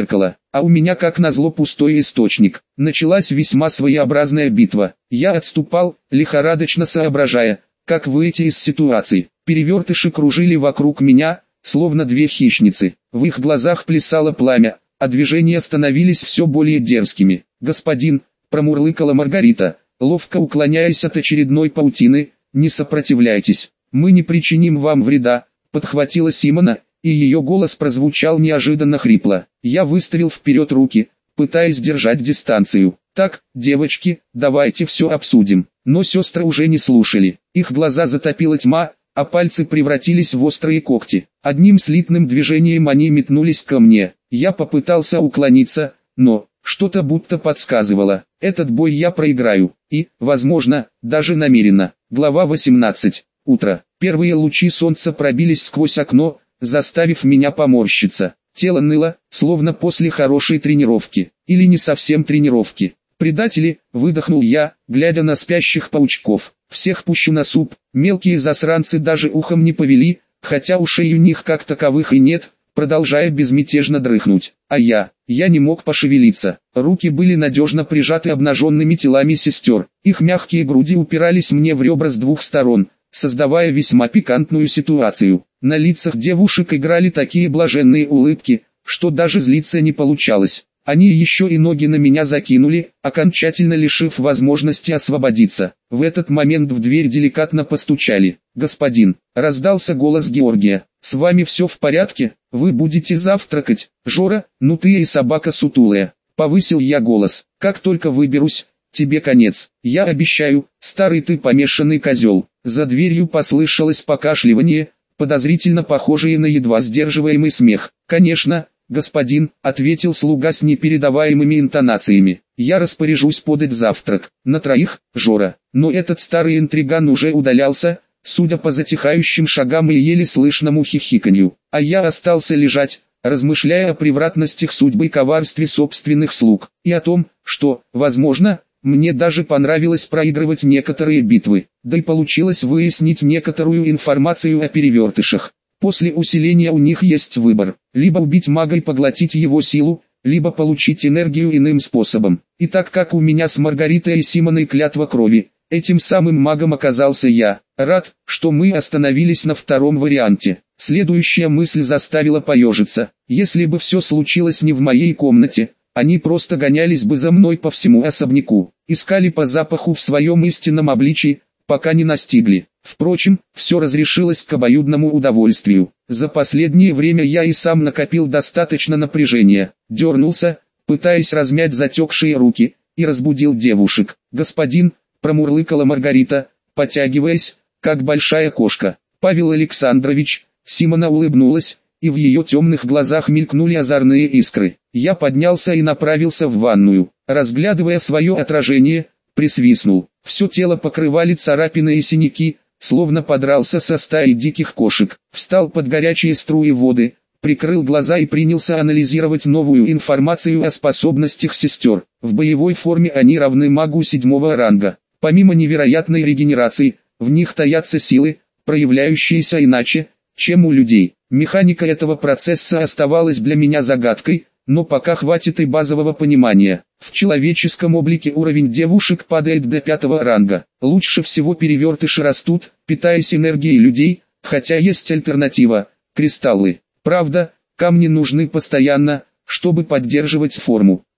а у меня как назло пустой источник. Началась весьма своеобразная битва. Я отступал, лихорадочно соображая, как выйти из ситуации. Перевертыши кружили вокруг меня, словно две хищницы. В их глазах плясало пламя, а движения становились все более дерзкими. «Господин», — промурлыкала Маргарита, ловко уклоняясь от очередной паутины, — «не сопротивляйтесь, мы не причиним вам вреда», — подхватила Симона, и ее голос прозвучал неожиданно хрипло. Я выставил вперед руки, пытаясь держать дистанцию. «Так, девочки, давайте все обсудим». Но сестры уже не слушали. Их глаза затопила тьма, а пальцы превратились в острые когти. Одним слитным движением они метнулись ко мне. Я попытался уклониться, но что-то будто подсказывало. Этот бой я проиграю. И, возможно, даже намеренно. Глава восемнадцать. Утро. Первые лучи солнца пробились сквозь окно, заставив меня поморщиться. Тело ныло, словно после хорошей тренировки. Или не совсем тренировки. «Предатели», — выдохнул я, глядя на спящих паучков. «Всех пущу на суп». Мелкие засранцы даже ухом не повели, хотя ушей у них как таковых и нет, продолжая безмятежно дрыхнуть. А я, я не мог пошевелиться. Руки были надежно прижаты обнаженными телами сестер. Их мягкие груди упирались мне в ребра с двух сторон, создавая весьма пикантную ситуацию. На лицах девушек играли такие блаженные улыбки, что даже злиться не получалось. Они еще и ноги на меня закинули, окончательно лишив возможности освободиться. В этот момент в дверь деликатно постучали. «Господин», — раздался голос Георгия, — «с вами все в порядке? Вы будете завтракать? Жора, ну ты и собака сутулая». Повысил я голос. «Как только выберусь, тебе конец. Я обещаю, старый ты помешанный козел». За дверью послышалось покашливание, подозрительно похожее на едва сдерживаемый смех. «Конечно, господин», — ответил слуга с непередаваемыми интонациями. «Я распоряжусь подать завтрак. На троих, Жора». Но этот старый интриган уже удалялся, судя по затихающим шагам и еле слышному хихиканью. А я остался лежать, размышляя о превратностях судьбы и коварстве собственных слуг. И о том, что, возможно, мне даже понравилось проигрывать некоторые битвы. Да и получилось выяснить некоторую информацию о перевертышах. После усиления у них есть выбор: либо убить мага и поглотить его силу, либо получить энергию иным способом. И так как у меня с Маргаритой и Симоной клятва крови, этим самым магом оказался я. Рад, что мы остановились на втором варианте. Следующая мысль заставила поежиться. Если бы все случилось не в моей комнате, они просто гонялись бы за мной по всему особняку, искали по запаху в своем истинном обличии, пока не настигли. Впрочем, все разрешилось к обоюдному удовольствию. За последнее время я и сам накопил достаточно напряжения. Дернулся, пытаясь размять затекшие руки, и разбудил девушек. «Господин», — промурлыкала Маргарита, потягиваясь, как большая кошка. «Павел Александрович», — Симона улыбнулась, и в ее темных глазах мелькнули озорные искры. Я поднялся и направился в ванную. Разглядывая свое отражение, присвистнул. Все тело покрывали царапины и синяки, словно подрался со стаей диких кошек. Встал под горячие струи воды, прикрыл глаза и принялся анализировать новую информацию о способностях сестер. В боевой форме они равны магу седьмого ранга. Помимо невероятной регенерации, в них таятся силы, проявляющиеся иначе, чем у людей. Механика этого процесса оставалась для меня загадкой, но пока хватит и базового понимания. В человеческом облике уровень девушек падает до пятого ранга. Лучше всего перевертыши растут, питаясь энергией людей, хотя есть альтернатива – кристаллы. Правда, камни нужны постоянно, чтобы поддерживать форму.